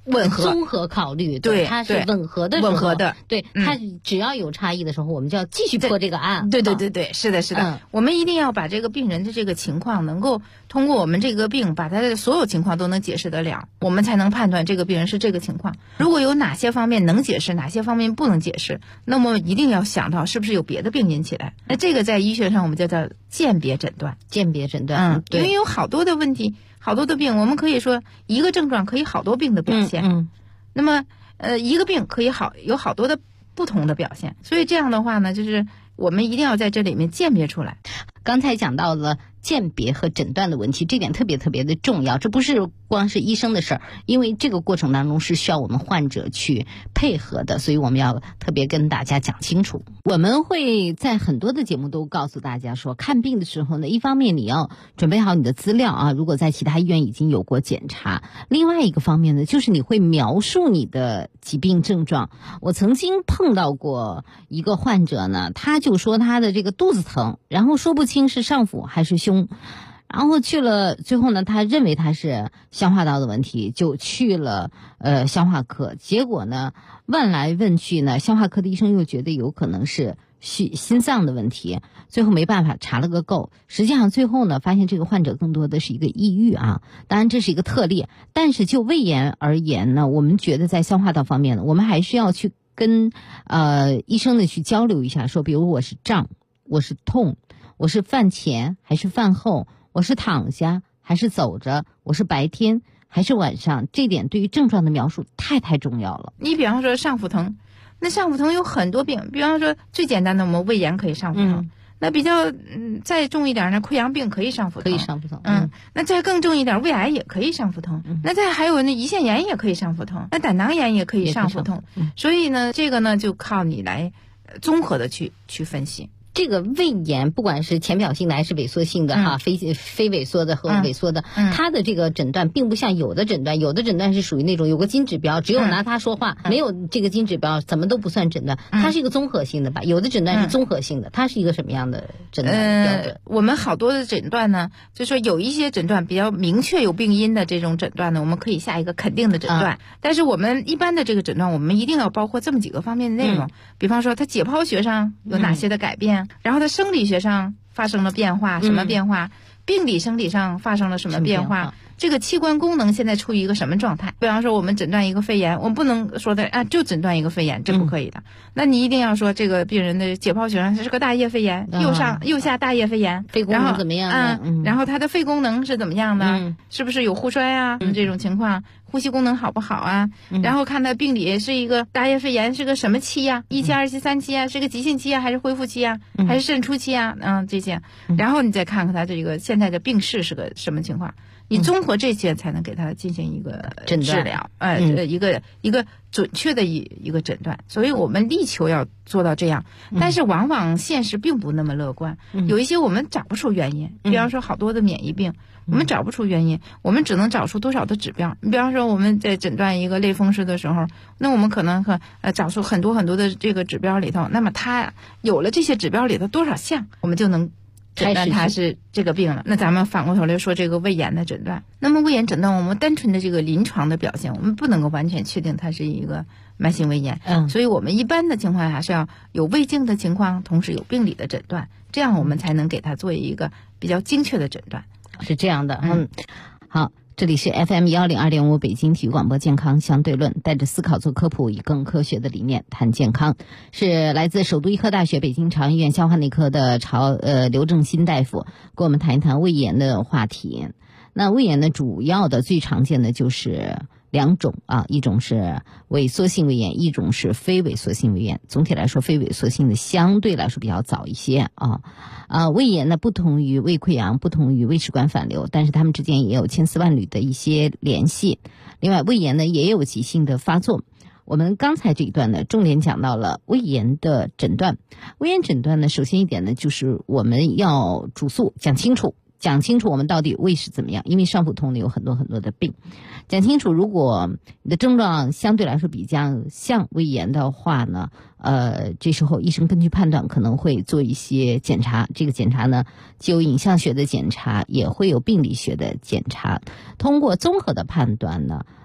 吻合综合考虑， 对， 它是吻合的时候， 吻合的， 对，它只要有差异的时候，我们就要继续破这个案。 对，是的，我们一定要把这个病人的这个情况能够通过我们这个病把他的所有情况都能解释得了，我们才能判断这个病人是这个情况。如果有哪些方面能解释，哪些方面不能解释，那么一定要想到是不是有别的病引起来。那这个在医学上我们就叫鉴别诊断。因为有好多的问题，好多的病，我们可以说一个症状可以好多病的表现。那么一个病可以有好多的不同的表现，所以这样的话呢，就是我们一定要在这里面鉴别出来。 刚才讲到了鉴别和诊断的问题，这点特别的重要。这不是光是医生的事儿，因为这个过程当中是需要我们患者去配合的，所以我们要特别跟大家讲清楚。我们会在很多的节目都告诉大家说，看病的时候呢，一方面你要准备好你的资料啊，如果在其他医院已经有过检查；另外一个方面呢，就是你会描述你的疾病症状。我曾经碰到过一个患者呢，他就说他的这个肚子疼，然后说不清是上腹还是胸，然后去了，最后呢，他认为他是消化道的问题，就去了消化科。结果呢，问来问去呢，消化科的医生又觉得有可能是心脏的问题，最后没办法查了个够。实际上最后呢，发现这个患者更多的是一个抑郁啊，当然这是一个特例。但是就胃炎而言呢，我们觉得在消化道方面呢，我们还需要去跟医生呢去交流一下，说比如我是胀，我是痛，我是饭前还是饭后，我是躺下还是走着，我是白天还是晚上，这点对于症状的描述太重要了。 你比方说上腹疼，那上腹疼有很多病，比方说最简单的我们胃炎可以上腹疼，那比较再重一点呢，溃疡病可以上腹疼，那再更重一点，胃癌也可以上腹疼，那再还有那胰腺炎也可以上腹疼，那胆囊炎也可以上腹疼，所以呢，这个呢就靠你来综合的去分析。 这个胃炎不管是浅表性的还是萎缩性的非萎缩的和萎缩的，它的这个诊断并不像有的诊断是属于那种有个金指标，只有拿它说话，没有这个金指标怎么都不算诊断，它是一个综合性的吧？有的诊断是综合性的，它是一个什么样的诊断标准？ 我们好多的诊断呢，就说有一些诊断比较明确有病因的这种诊断呢，我们可以下一个肯定的诊断，但是我们一般的这个诊断，我们一定要包括这么几个方面的内容，比方说它解剖学上有哪些的改变，然后它生理学上发生了变化，什么变化？病理生理上发生了什么变化？这个器官功能现在处于一个什么状态？比方说我们诊断一个肺炎，我们不能说的就诊断一个肺炎，这不可以的。那你一定要说这个病人的解剖学上它是个大叶肺炎，右下大叶肺炎， 肺功能怎么样？ 然后他的肺功能是怎么样的？是不是有互衰啊？这种情况，呼吸功能好不好啊？然后看他病理是一个大叶肺炎是个什么期呀？1期、2期、3期啊？是个急性期啊？还是恢复期啊？还是肾初期啊？这些，然后你再看看他这个现在的病势是个什么情况。你综合这些才能给他进行一个治疗，一个准确的一个诊断。所以我们力求要做到这样，但是往往现实并不那么乐观。有一些我们找不出原因，比方说好多的免疫病，我们找不出原因，我们只能找出多少的指标。比方说我们在诊断一个类风湿的时候，那我们可能找出很多的这个指标里头，那么它有了这些指标里头多少项，我们就能诊断它是这个病了。那咱们反过头来说这个胃炎的诊断，那么胃炎诊断我们单纯的这个临床的表现，我们不能够完全确定它是一个慢性胃炎，所以我们一般的情况下是要有胃镜的情况，同时有病理的诊断，这样我们才能给它做一个比较精确的诊断。 是这样的，好。这里是 FM102.5 北京体育广播健康相对论，带着思考做科普，以更科学的理念谈健康，是来自首都医科大学北京朝阳医院消化内科的刘正新大夫跟我们谈一谈胃炎的话题。那胃炎呢，主要的最常见的就是2种啊，一种是萎缩性胃炎，一种是非萎缩性胃炎。总体来说，非萎缩性的相对来说比较早一些啊。胃炎呢，不同于胃溃疡，不同于胃食管反流，但是它们之间也有千丝万缕的一些联系。另外，胃炎呢也有急性的发作。我们刚才这一段呢，重点讲到了胃炎的诊断。胃炎诊断呢，首先一点呢，就是我们要主诉讲清楚我们到底胃是怎么样，因为上腹痛呢有很多的病，讲清楚。如果你的症状相对来说比较像胃炎的话呢，这时候医生根据判断可能会做一些检查，这个检查呢既有影像学的检查，也会有病理学的检查。通过综合的判断呢，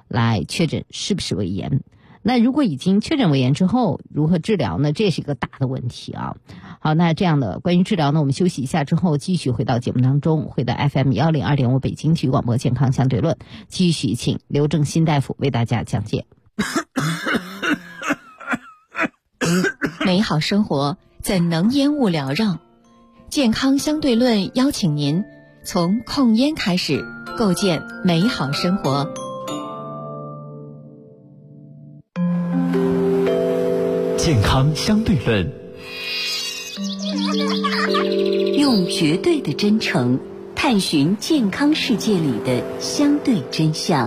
来确诊是不是胃炎。那如果已经确诊胃炎之后，如何治疗呢？这是一个大的问题啊。好，那这样的关于治疗呢，我们休息一下之后继续回到节目当中，回到 FM102.5 北京体育广播健康相对论，继续请刘正新大夫为大家讲解。 美好生活怎能烟雾缭绕？健康相对论邀请您从控烟开始，构建美好生活。 健康相对论， 用绝对的真诚探寻健康世界里的相对真相。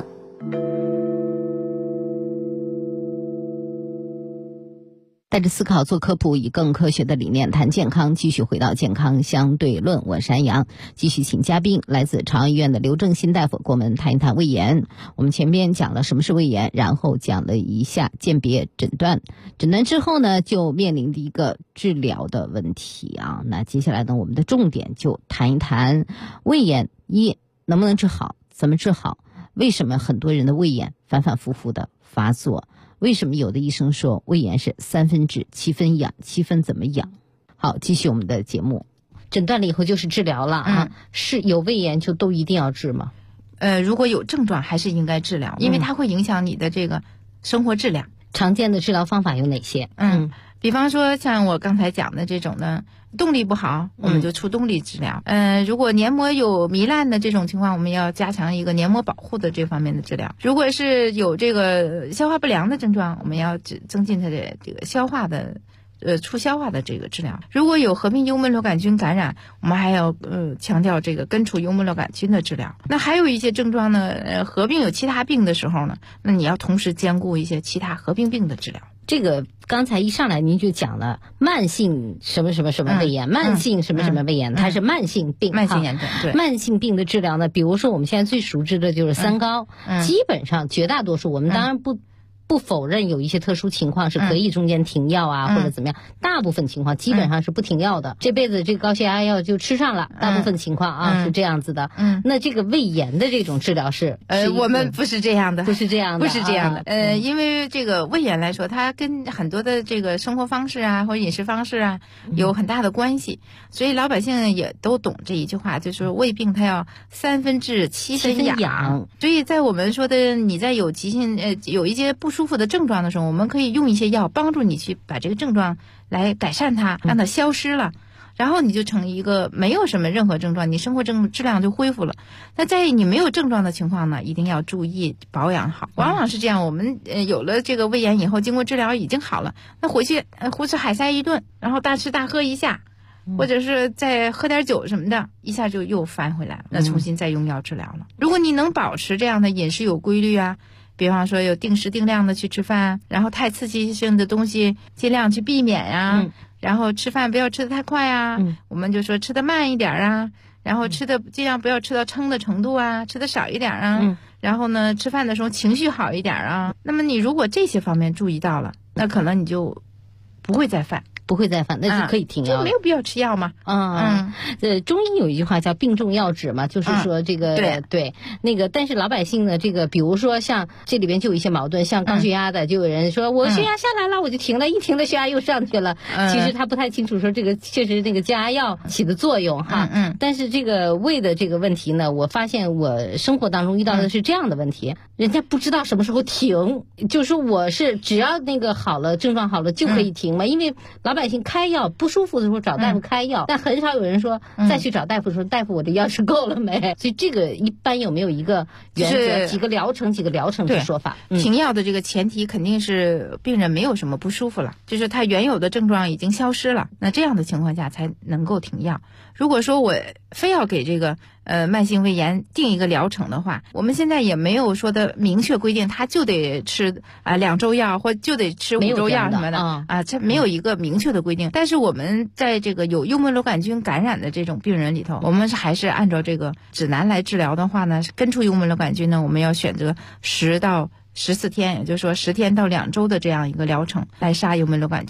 带着思考做科普，以更科学的理念谈健康，继续回到健康相对论，我是安阳，继续请嘉宾来自朝阳医院的刘正新大夫给我们谈一谈胃炎。我们前边讲了什么是胃炎，然后讲了一下鉴别诊断，诊断之后呢，就面临的一个治疗的问题啊。那接下来呢，我们的重点就谈一谈胃炎能不能治好，怎么治好，为什么很多人的胃炎反反复复的发作，为什么有的医生说胃炎是3分治7分养，7分怎么养？好，继续我们的节目。诊断了以后就是治疗了啊。是有胃炎就都一定要治吗？ 如果有症状还是应该治疗，因为它会影响你的这个生活质量。 常见的治疗方法有哪些？ 比方说像我刚才讲的这种的，动力不好，我们就出动力治疗。如果黏膜有糜烂的这种情况，我们要加强一个黏膜保护的这方面的治疗。如果是有这个消化不良的症状，我们要增进它的这个消化的促消化的这个治疗。如果有合并幽门螺杆菌感染，我们还要强调这个根除幽门螺杆菌的治疗。那还有一些症状呢，合并有其他病的时候呢，那你要同时兼顾一些其他合并病的治疗。 这个刚才一上来您就讲了慢性什么什么什么胃炎，慢性什么什么胃炎，它是慢性病， 慢性炎症。对， 慢性病的治疗呢，比如说我们现在最熟知的就是三高，基本上绝大多数，我们当然不否认有一些特殊情况是可以中间停药啊，或者怎么样，大部分情况基本上是不停药的。这辈子这个高血压药就吃上了，大部分情况啊是这样子的。那这个胃炎的这种治疗是我们不是这样的， 不是这样的， 不是这样的。因为这个胃炎来说，它跟很多的这个生活方式啊，或者饮食方式啊有很大的关系，所以老百姓也都懂这一句话，就是胃病它要3分治7分养。所以在我们说的你在有急性有一些不舒服的症状的时候，我们可以用一些药帮助你去把这个症状来改善它，让它消失了，然后你就成一个没有什么任何症状，你生活质量就恢复了。那在你没有症状的情况呢，一定要注意保养好。往往是这样，我们有了这个胃炎以后，经过治疗已经好了，那回去胡吃海塞一顿，然后大吃大喝一下，或者是再喝点酒什么的，一下就又翻回来了，那重新再用药治疗了。如果你能保持这样的饮食有规律啊，比方说有定时定量的去吃饭，然后太刺激性的东西尽量去避免呀，然后吃饭不要吃得太快啊，我们就说吃得慢一点啊，然后吃的尽量不要吃到撑的程度啊，吃的少一点啊，然后呢吃饭的时候情绪好一点啊。那么你如果这些方面注意到了，那可能你就不会再犯，那就可以停药， 就没有必要吃药嘛。 中医有一句话叫病重药止嘛，就是说这个对那个，但是老百姓呢，这个比如说像这里边就有一些矛盾，像高血压的，就有人说我血压下来了，我就停了，一停了血压又上去了。其实他不太清楚说这个确实那个降压药起的作用哈。但是这个胃的这个问题呢，我发现我生活当中遇到的是这样的问题，人家不知道什么时候停，就说我是只要那个好了，症状好了就可以停嘛，因为老百姓开药不舒服的时候找大夫开药，但很少有人说再去找大夫说大夫我的药是够了没？所以这个一般有没有一个原则，几个疗程的说法？ 停药的这个前提肯定是病人没有什么不舒服了，就是他原有的症状已经消失了，那这样的情况下才能够停药。如果说我非要给这个慢性胃炎定一个疗程的话，我们现在也没有说的明确规定，他就得吃2周药或就得吃5周药什么的这没有一个明确的规定。但是我们在这个有幽门螺杆菌感染的这种病人里头，我们还是按照这个指南来治疗的话呢，根除幽门螺杆菌呢，我们要选择10到14天，也就是说10天到2周的这样一个疗程来杀幽门螺杆菌。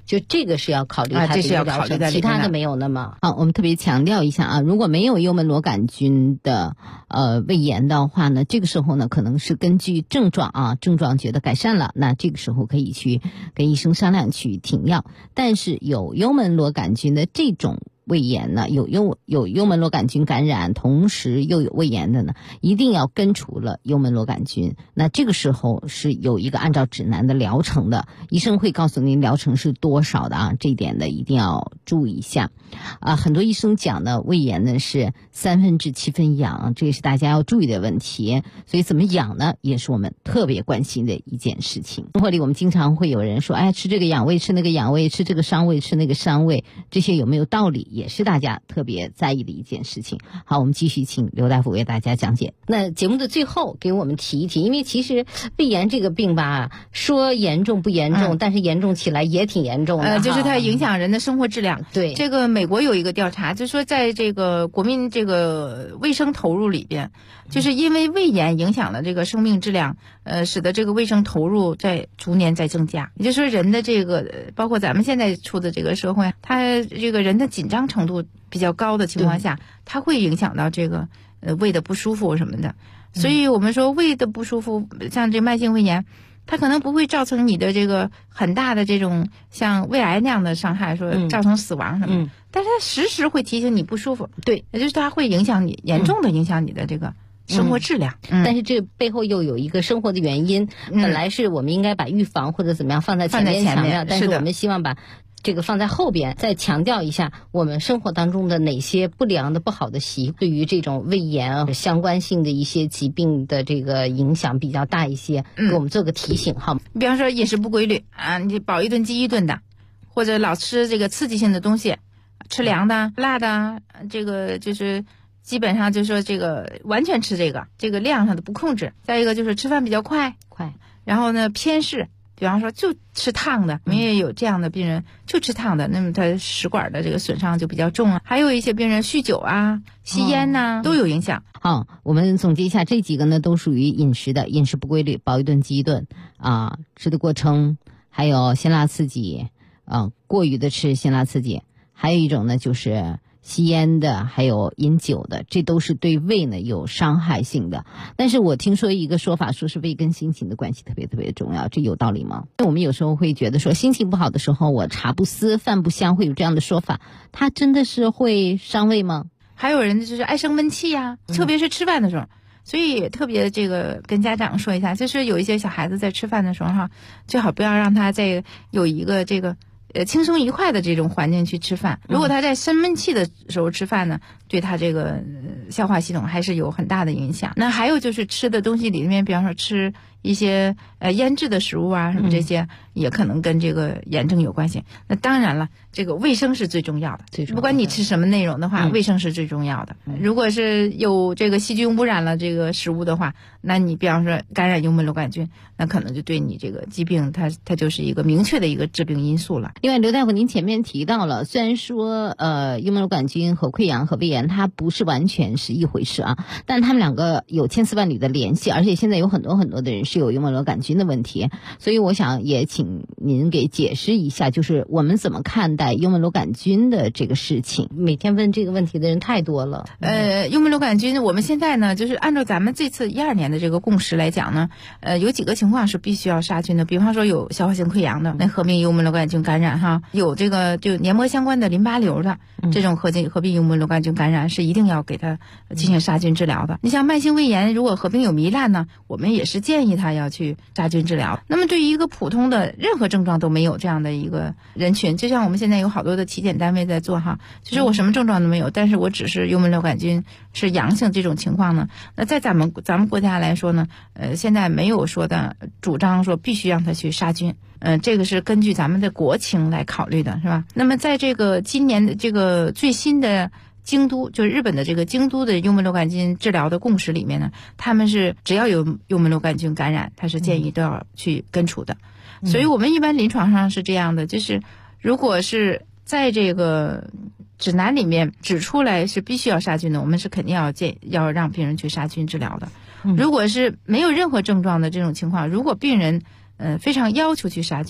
就这个是要考虑它的这是要考虑的， 其他的没有那么好。我们特别强调一下啊，如果没有幽门螺杆菌的胃炎的话呢，这个时候呢可能是根据症状觉得改善了，那这个时候可以去跟医生商量去停药。但是有幽门螺杆菌的这种胃炎呢，有幽门螺杆菌感染，同时又有胃炎的呢，一定要根除了幽门螺杆菌。那这个时候是有一个按照指南的疗程的，医生会告诉您疗程是多少的啊，这一点的一定要注意一下。很多医生讲呢，胃炎呢是3分治7分养，这也是大家要注意的问题。所以怎么养呢，也是我们特别关心的一件事情。生活里我们经常会有人说，吃这个养胃，吃那个养胃，吃这个伤胃，吃那个伤胃，这些有没有道理？也是大家特别在意的一件事情。好，我们继续请刘大夫为大家讲解。那节目的最后给我们提一提，因为其实胃炎这个病吧，说严重不严重，但是严重起来也挺严重的。 就是它影响人的生活质量。 对， 这个美国有一个调查，就是说在这个国民这个卫生投入里边，就是因为胃炎影响了这个生命质量，使得这个卫生投入逐年在增加。也就是说，人的这个包括咱们现在处的这个社会，它这个人的紧张程度比较高的情况下，它会影响到这个胃的不舒服什么的。所以我们说胃的不舒服，像这慢性胃炎，它可能不会造成你的这个很大的这种像胃癌那样的伤害，说造成死亡什么的，但是它时时会提醒你不舒服。 对， 也就是它会影响你，严重的影响你的这个生活质量。 但是这背后又有一个生活的原因，本来是我们应该把预防或者怎么样放在前面强调，但是我们希望把这个放在后边，再强调一下我们生活当中的哪些不良的不好的习惯，对于这种胃炎相关性的一些疾病的这个影响比较大一些，给我们做个提醒好吗？ 比方说饮食不规律你饱一顿饥一顿的，或者老吃这个刺激性的东西，吃凉的辣的，这个就是基本上就是说这个完全吃这个量上的不控制。再一个就是吃饭比较快，然后呢偏食，比方说就吃烫的，我们也有这样的病人就吃烫的，那么他食管的这个损伤就比较重还有一些病人酗酒吸烟都有影响。 好，我们总结一下，这几个呢都属于饮食的，饮食不规律，饱一顿饥一顿吃得过撑，还有辛辣刺激过于的吃辛辣刺激，还有一种呢就是吸烟的，还有饮酒的，这都是对胃呢有伤害性的。但是我听说一个说法，说是胃跟心情的关系特别特别重要，这有道理吗？我们有时候会觉得说心情不好的时候，我茶不思饭不香，会有这样的说法，它真的是会伤胃吗？ 还有人就是爱生闷气特别是吃饭的时候。所以特别这个跟家长说一下，就是有一些小孩子在吃饭的时候最好不要让他在有一个这个轻松愉快的这种环境去吃饭。如果他在生闷气的时候吃饭呢，对他这个消化系统还是有很大的影响。那还有就是吃的东西里面，比方说吃一些腌制的食物什么这些，也可能跟这个炎症有关系。那当然了，这个卫生是最重要的，不管你吃什么内容的话，卫生是最重要的。如果是有这个细菌污染了这个食物的话，那你比方说感染幽门螺杆菌，那可能就对你这个疾病它就是一个明确的一个致病因素了。 另外，刘大夫您前面提到了，虽然说幽门螺杆菌和溃疡和胃炎它不是完全是一回事但他们两个有千丝万缕的联系，而且现在有很多很多的人是有幽门螺杆菌的问题，所以我想也请您给解释一下，就是我们怎么看待幽门螺杆菌的这个事情。每天问这个问题的人太多了。 幽门螺杆菌我们现在呢，就是按照咱们这次12年的这个共识来讲呢，有几个情况是必须要杀菌的。比方说有消化性溃疡的，那合并幽门螺杆菌感染有这个就黏膜相关的淋巴瘤的，这种合并幽门螺杆菌感染是一定要给它进行杀菌治疗的。你像慢性胃炎，如果合并有糜烂呢，我们也是建议他要去杀菌治疗。那么对于一个普通的任何症状都没有这样的一个人群，就像我们现在有好多的体检单位在做就是我什么症状都没有，但是我只是幽门螺杆菌是阳性这种情况呢，那在咱们国家来说呢，现在没有说的主张说必须让他去杀菌。这个是根据咱们的国情来考虑的，是吧？那么在这个今年的这个最新的京都，就是日本的这个京都的幽门螺杆菌治疗的共识里面呢，他们是只要有幽门螺杆菌感染，他是建议都要去根除的。所以我们一般临床上是这样的，就是如果是在这个指南里面指出来是必须要杀菌的，我们是肯定要让病人去杀菌治疗的。如果是没有任何症状的这种情况，如果病人非常要求去杀菌，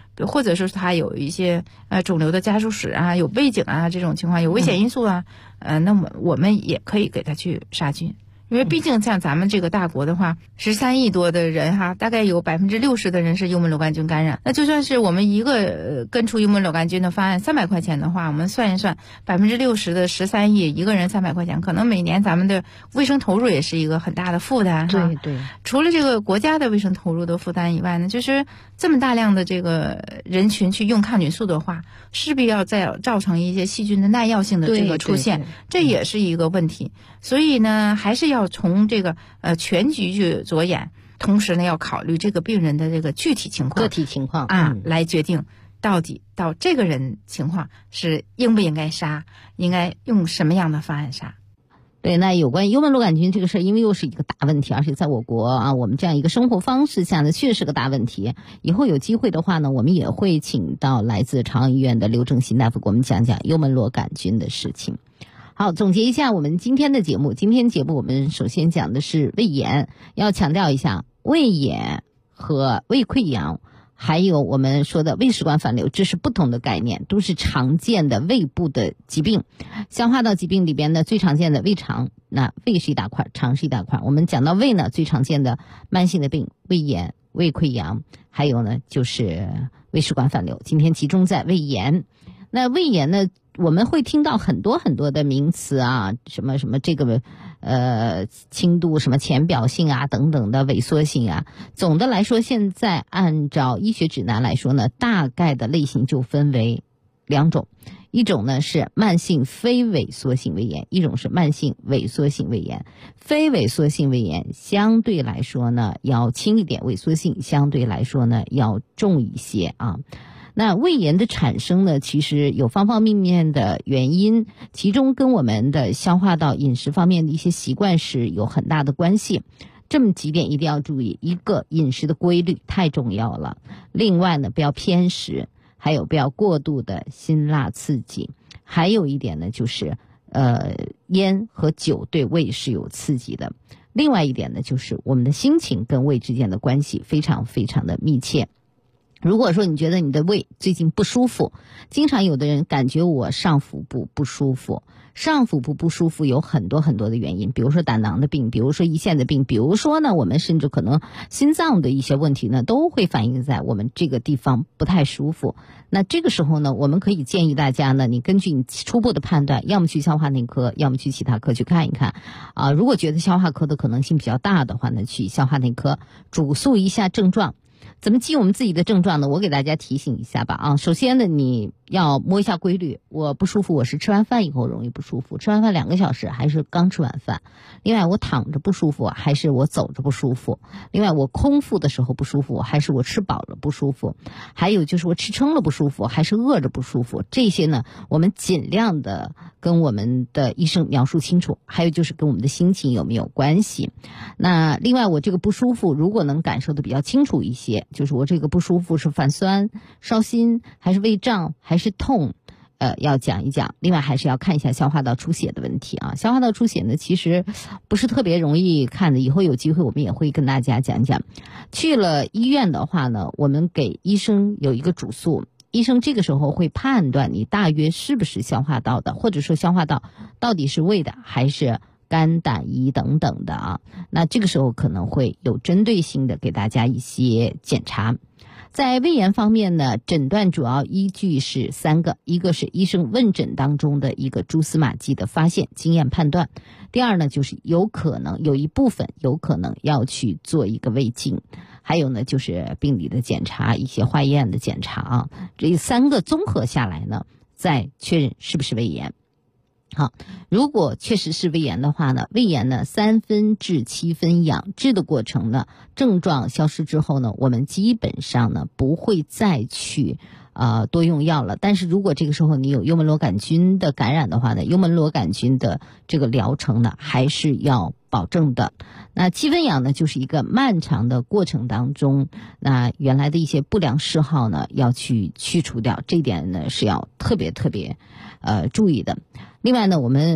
或者说他有一些肿瘤的家族史啊，有背景啊这种情况，有危险因素啊，那么我们也可以给他去杀菌。因为毕竟像咱们这个大国的话，13亿多的人哈，大概有60%的人是幽门螺杆菌感染。那就算是我们一个根除幽门螺杆菌的方案300块钱的话，我们算一算，60%的13亿，一个人300块钱，可能每年咱们的卫生投入也是一个很大的负担哈。 对对。 除了这个国家的卫生投入的负担以外呢，就是这么大量的这个人群去用抗菌素的话，势必要再造成一些细菌的耐药性的这个出现，这也是一个问题。所以呢，还是要从这个全局去着眼，同时呢要考虑这个病人的这个具体情况、 个体情况来决定到底到这个人情况是应不应该杀，应该用什么样的方案杀。 对，那有关幽门螺杆菌这个事儿，因为又是一个大问题，而且在我国啊，我们这样一个生活方式下呢，确实是个大问题。以后有机会的话呢，我们也会请到来自朝阳医院的刘正新大夫给我们讲讲幽门螺杆菌的事情。好，总结一下我们今天的节目。今天节目我们首先讲的是胃炎，要强调一下，胃炎和胃溃疡还有我们说的胃食管反流，这是不同的概念，都是常见的胃部的疾病。消化道疾病里边呢，最常见的胃肠，那胃是一大块，肠是一大块。我们讲到胃呢，最常见的慢性的病，胃炎、胃溃疡，还有呢就是胃食管反流。今天集中在胃炎。那胃炎呢，我们会听到很多很多的名词啊，什么什么这个轻度什么浅表性啊等等的萎缩性啊。总的来说，现在按照医学指南来说呢，大概的类型就分为2种，一种呢是慢性非萎缩性胃炎，一种是慢性萎缩性胃炎。非萎缩性胃炎相对来说呢要轻一点，萎缩性相对来说呢要重一些啊。那胃炎的产生呢，其实有方方面面的原因，其中跟我们的消化道饮食方面的一些习惯是有很大的关系。这么几点一定要注意，一个饮食的规律太重要了，另外呢不要偏食，还有不要过度的辛辣刺激，还有一点呢就是烟和酒对胃是有刺激的。另外一点呢就是我们的心情跟胃之间的关系非常非常的密切。如果说你觉得你的胃最近不舒服，经常有的人感觉我上腹部不舒服，上腹部不舒服有很多很多的原因，比如说胆囊的病，比如说胰腺的病，比如说呢我们甚至可能心脏的一些问题呢都会反映在我们这个地方不太舒服。那这个时候呢，我们可以建议大家呢，你根据你初步的判断，要么去消化内科，要么去其他科去看一看啊。如果觉得消化科的可能性比较大的话呢，去消化内科主诉一下症状。怎么记我们自己的症状呢？我给大家提醒一下吧啊。首先呢，你要摸一下规律，我不舒服，我是吃完饭以后容易不舒服，吃完饭2个小时还是刚吃完饭。另外我躺着不舒服还是我走着不舒服。另外我空腹的时候不舒服还是我吃饱了不舒服。还有就是我吃撑了不舒服还是饿着不舒服。这些呢我们尽量的跟我们的医生描述清楚。还有就是跟我们的心情有没有关系。那另外我这个不舒服如果能感受的比较清楚一些，就是我这个不舒服是反酸、烧心还是胃胀还是痛，要讲一讲。另外还是要看一下消化道出血的问题啊。消化道出血呢其实不是特别容易看的，以后有机会我们也会跟大家讲讲。去了医院的话呢，我们给医生有一个主诉，医生这个时候会判断你大约是不是消化道的，或者说消化道到底是胃的还是肝胆胰等等的啊。那这个时候可能会有针对性的给大家一些检查。在胃炎方面呢，诊断主要依据是3个，一个是医生问诊当中的一个蛛丝马迹的发现，经验判断。第二呢，就是有可能有一部分有可能要去做一个胃镜，还有呢就是病理的检查，一些化验的检查啊。这3个综合下来呢，再确认是不是胃炎。好，如果确实是胃炎的话呢，胃炎呢3分治7分养，治的过程呢，症状消失之后呢，我们基本上呢不会再去多用药了。但是如果这个时候你有幽门螺杆菌的感染的话呢，幽门螺杆菌的这个疗程呢还是要保证的。那7分养呢就是一个漫长的过程当中，那原来的一些不良嗜好呢要去除掉，这一点呢是要特别注意的。另外呢，我们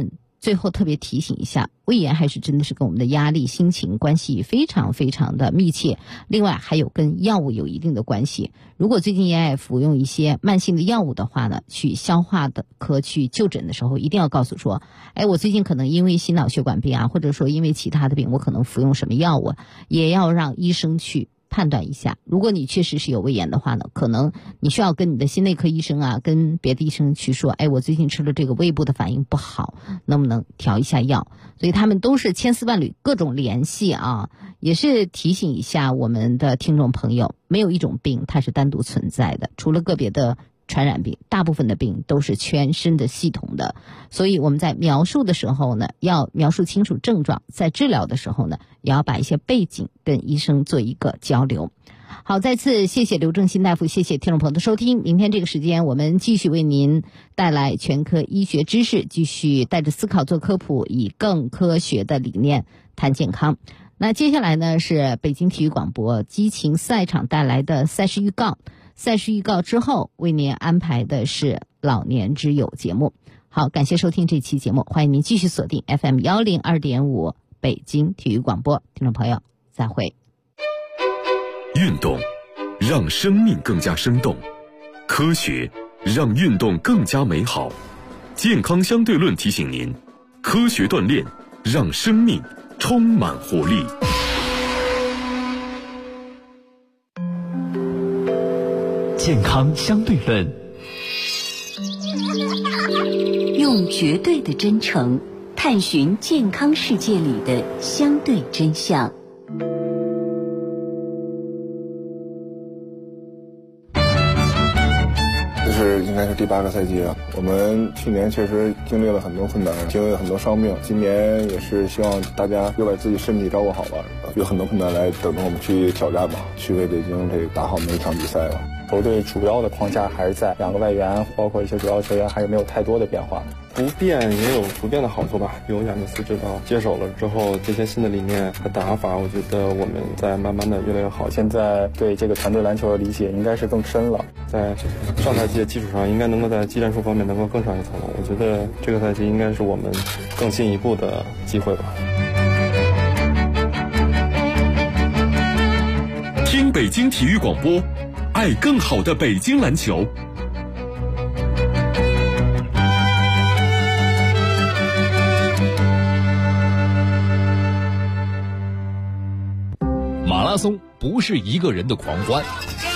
最后特别提醒一下，胃炎还是真的是跟我们的压力、心情关系非常非常的密切。另外还有跟药物有一定的关系。如果最近也爱服用一些慢性的药物的话呢，去消化的科去就诊的时候，一定要告诉说，我最近可能因为心脑血管病啊，或者说因为其他的病，我可能服用什么药物，也要让医生去判断一下。如果你确实是有胃炎的话呢，可能你需要跟你的心内科医生啊，跟别的医生去说，我最近吃了这个胃部的反应不好，能不能调一下药？所以他们都是千丝万缕各种联系啊，也是提醒一下我们的听众朋友，没有一种病它是单独存在的，除了个别的传染病，大部分的病都是全身的系统的。所以我们在描述的时候呢，要描述清楚症状，在治疗的时候呢，也要把一些背景跟医生做一个交流。好，再次谢谢刘正新大夫，谢谢听众朋友的收听。明天这个时间我们继续为您带来全科医学知识，继续带着思考做科普，以更科学的理念谈健康。那接下来呢，是北京体育广播激情赛场带来的赛事预告。赛事预告之后，为您安排的是老年之友节目。好，感谢收听这期节目，欢迎您继续锁定 FM 102.5北京体育广播。听众朋友，再会。 运动让生命更加生动，科学让运动更加美好。健康相对论提醒您，科学锻炼让生命充满活力。 健康相对论， 用绝对的真诚探寻健康世界里的相对真相。 应该是第8个赛季了。我们去年确实经历了很多困难，经历了很多伤病。今年也是希望大家又把自己身体照顾好吧，有很多困难来等着我们去挑战吧，去为北京这打好每一场比赛吧。 球队主要的框架还是在2个外援，包括一些主要球员还是没有太多的变化。 不变也有不变的好处吧。由亚尼斯指导接手了之后，这些新的理念和打法，我觉得我们在慢慢的越来越好。 现在对这个团队篮球的理解应该是更深了， 在上赛季的基础上，应该能够在技战术方面能够更上一层楼。我觉得这个赛季应该是我们更进一步的机会吧。 听北京体育广播，爱更好的北京篮球。 马拉松不是一个人的狂欢，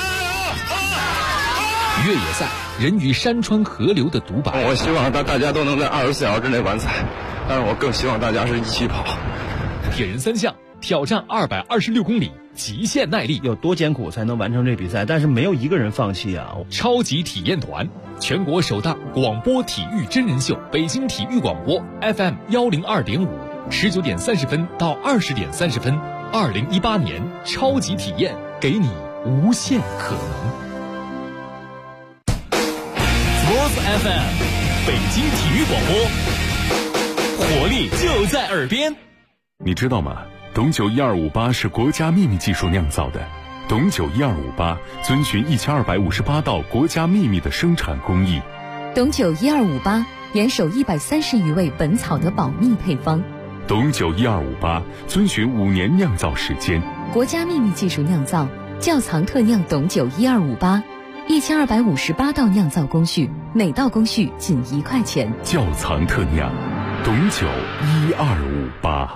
越野赛人与山川河流的独白。 我希望大家都能在24小时之内完赛，但是我更希望大家是一起跑。 铁人3项挑战226公里，极限耐力， 有多艰苦才能完成这比赛？但是没有一个人放弃啊！ 超级体验团，全国首档广播体育真人秀，北京体育广播 FM 102.5，19点30分到20点30分。2018年超级体验，给你无限可能。Sports FM， 北京体育广播，活力就在耳边。 你知道吗？董酒1258是国家秘密技术酿造的。董酒1258遵循1258道国家秘密的生产工艺。 董酒1258严守130余位本草的保密配方。 董酒1258遵循5年酿造时间， 国家秘密技术酿造，窖藏特酿董酒1258，1258道酿造工序，每道工序仅1块钱。 窖藏特酿，董酒1258。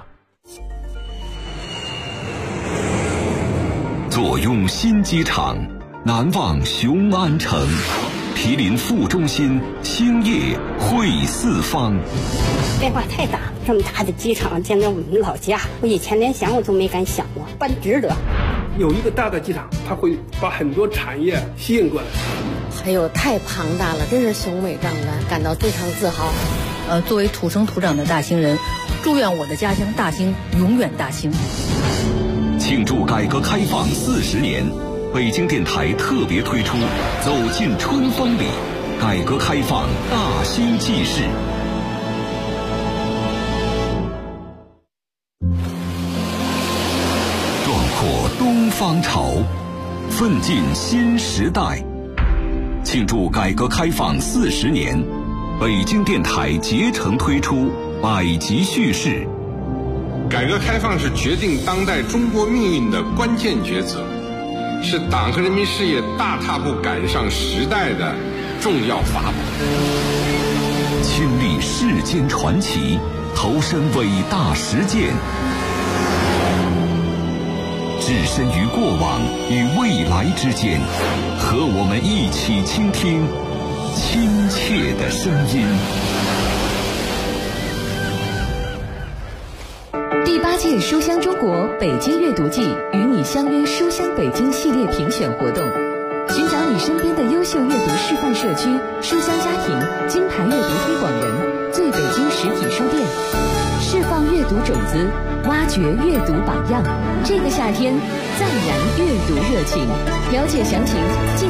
坐拥新机场，难忘雄安城。毗邻副中心，兴业汇四方。 变化太大，这么大的机场建在我们老家，我以前连想我都没敢想过，办值得。 有一个大的机场，它会把很多产业吸引过来。 还有太庞大了，真是雄伟壮观，感到非常自豪。 作为土生土长的大兴人，祝愿我的家乡大兴永远大兴。 庆祝改革开放40年。北京电台特别推出《走进春风里》，改革开放大兴纪事。壮阔东方潮，奋进新时代。庆祝改革开放40年，北京电台竭诚推出百集叙事。 改革开放是决定当代中国命运的关键抉择，是党和人民事业大踏步赶上时代的重要法宝。 亲历世间传奇，投身伟大实践，置身于过往与未来之间，和我们一起倾听亲切的声音。 第8届书香中国北京阅读季与你相约书香北京系列评选活动，寻找你身边的优秀阅读示范社区、书香家庭、金牌阅读推广人、最北京实体书店，释放阅读种子，挖掘阅读榜样。这个夏天，再燃阅读热情。了解详情，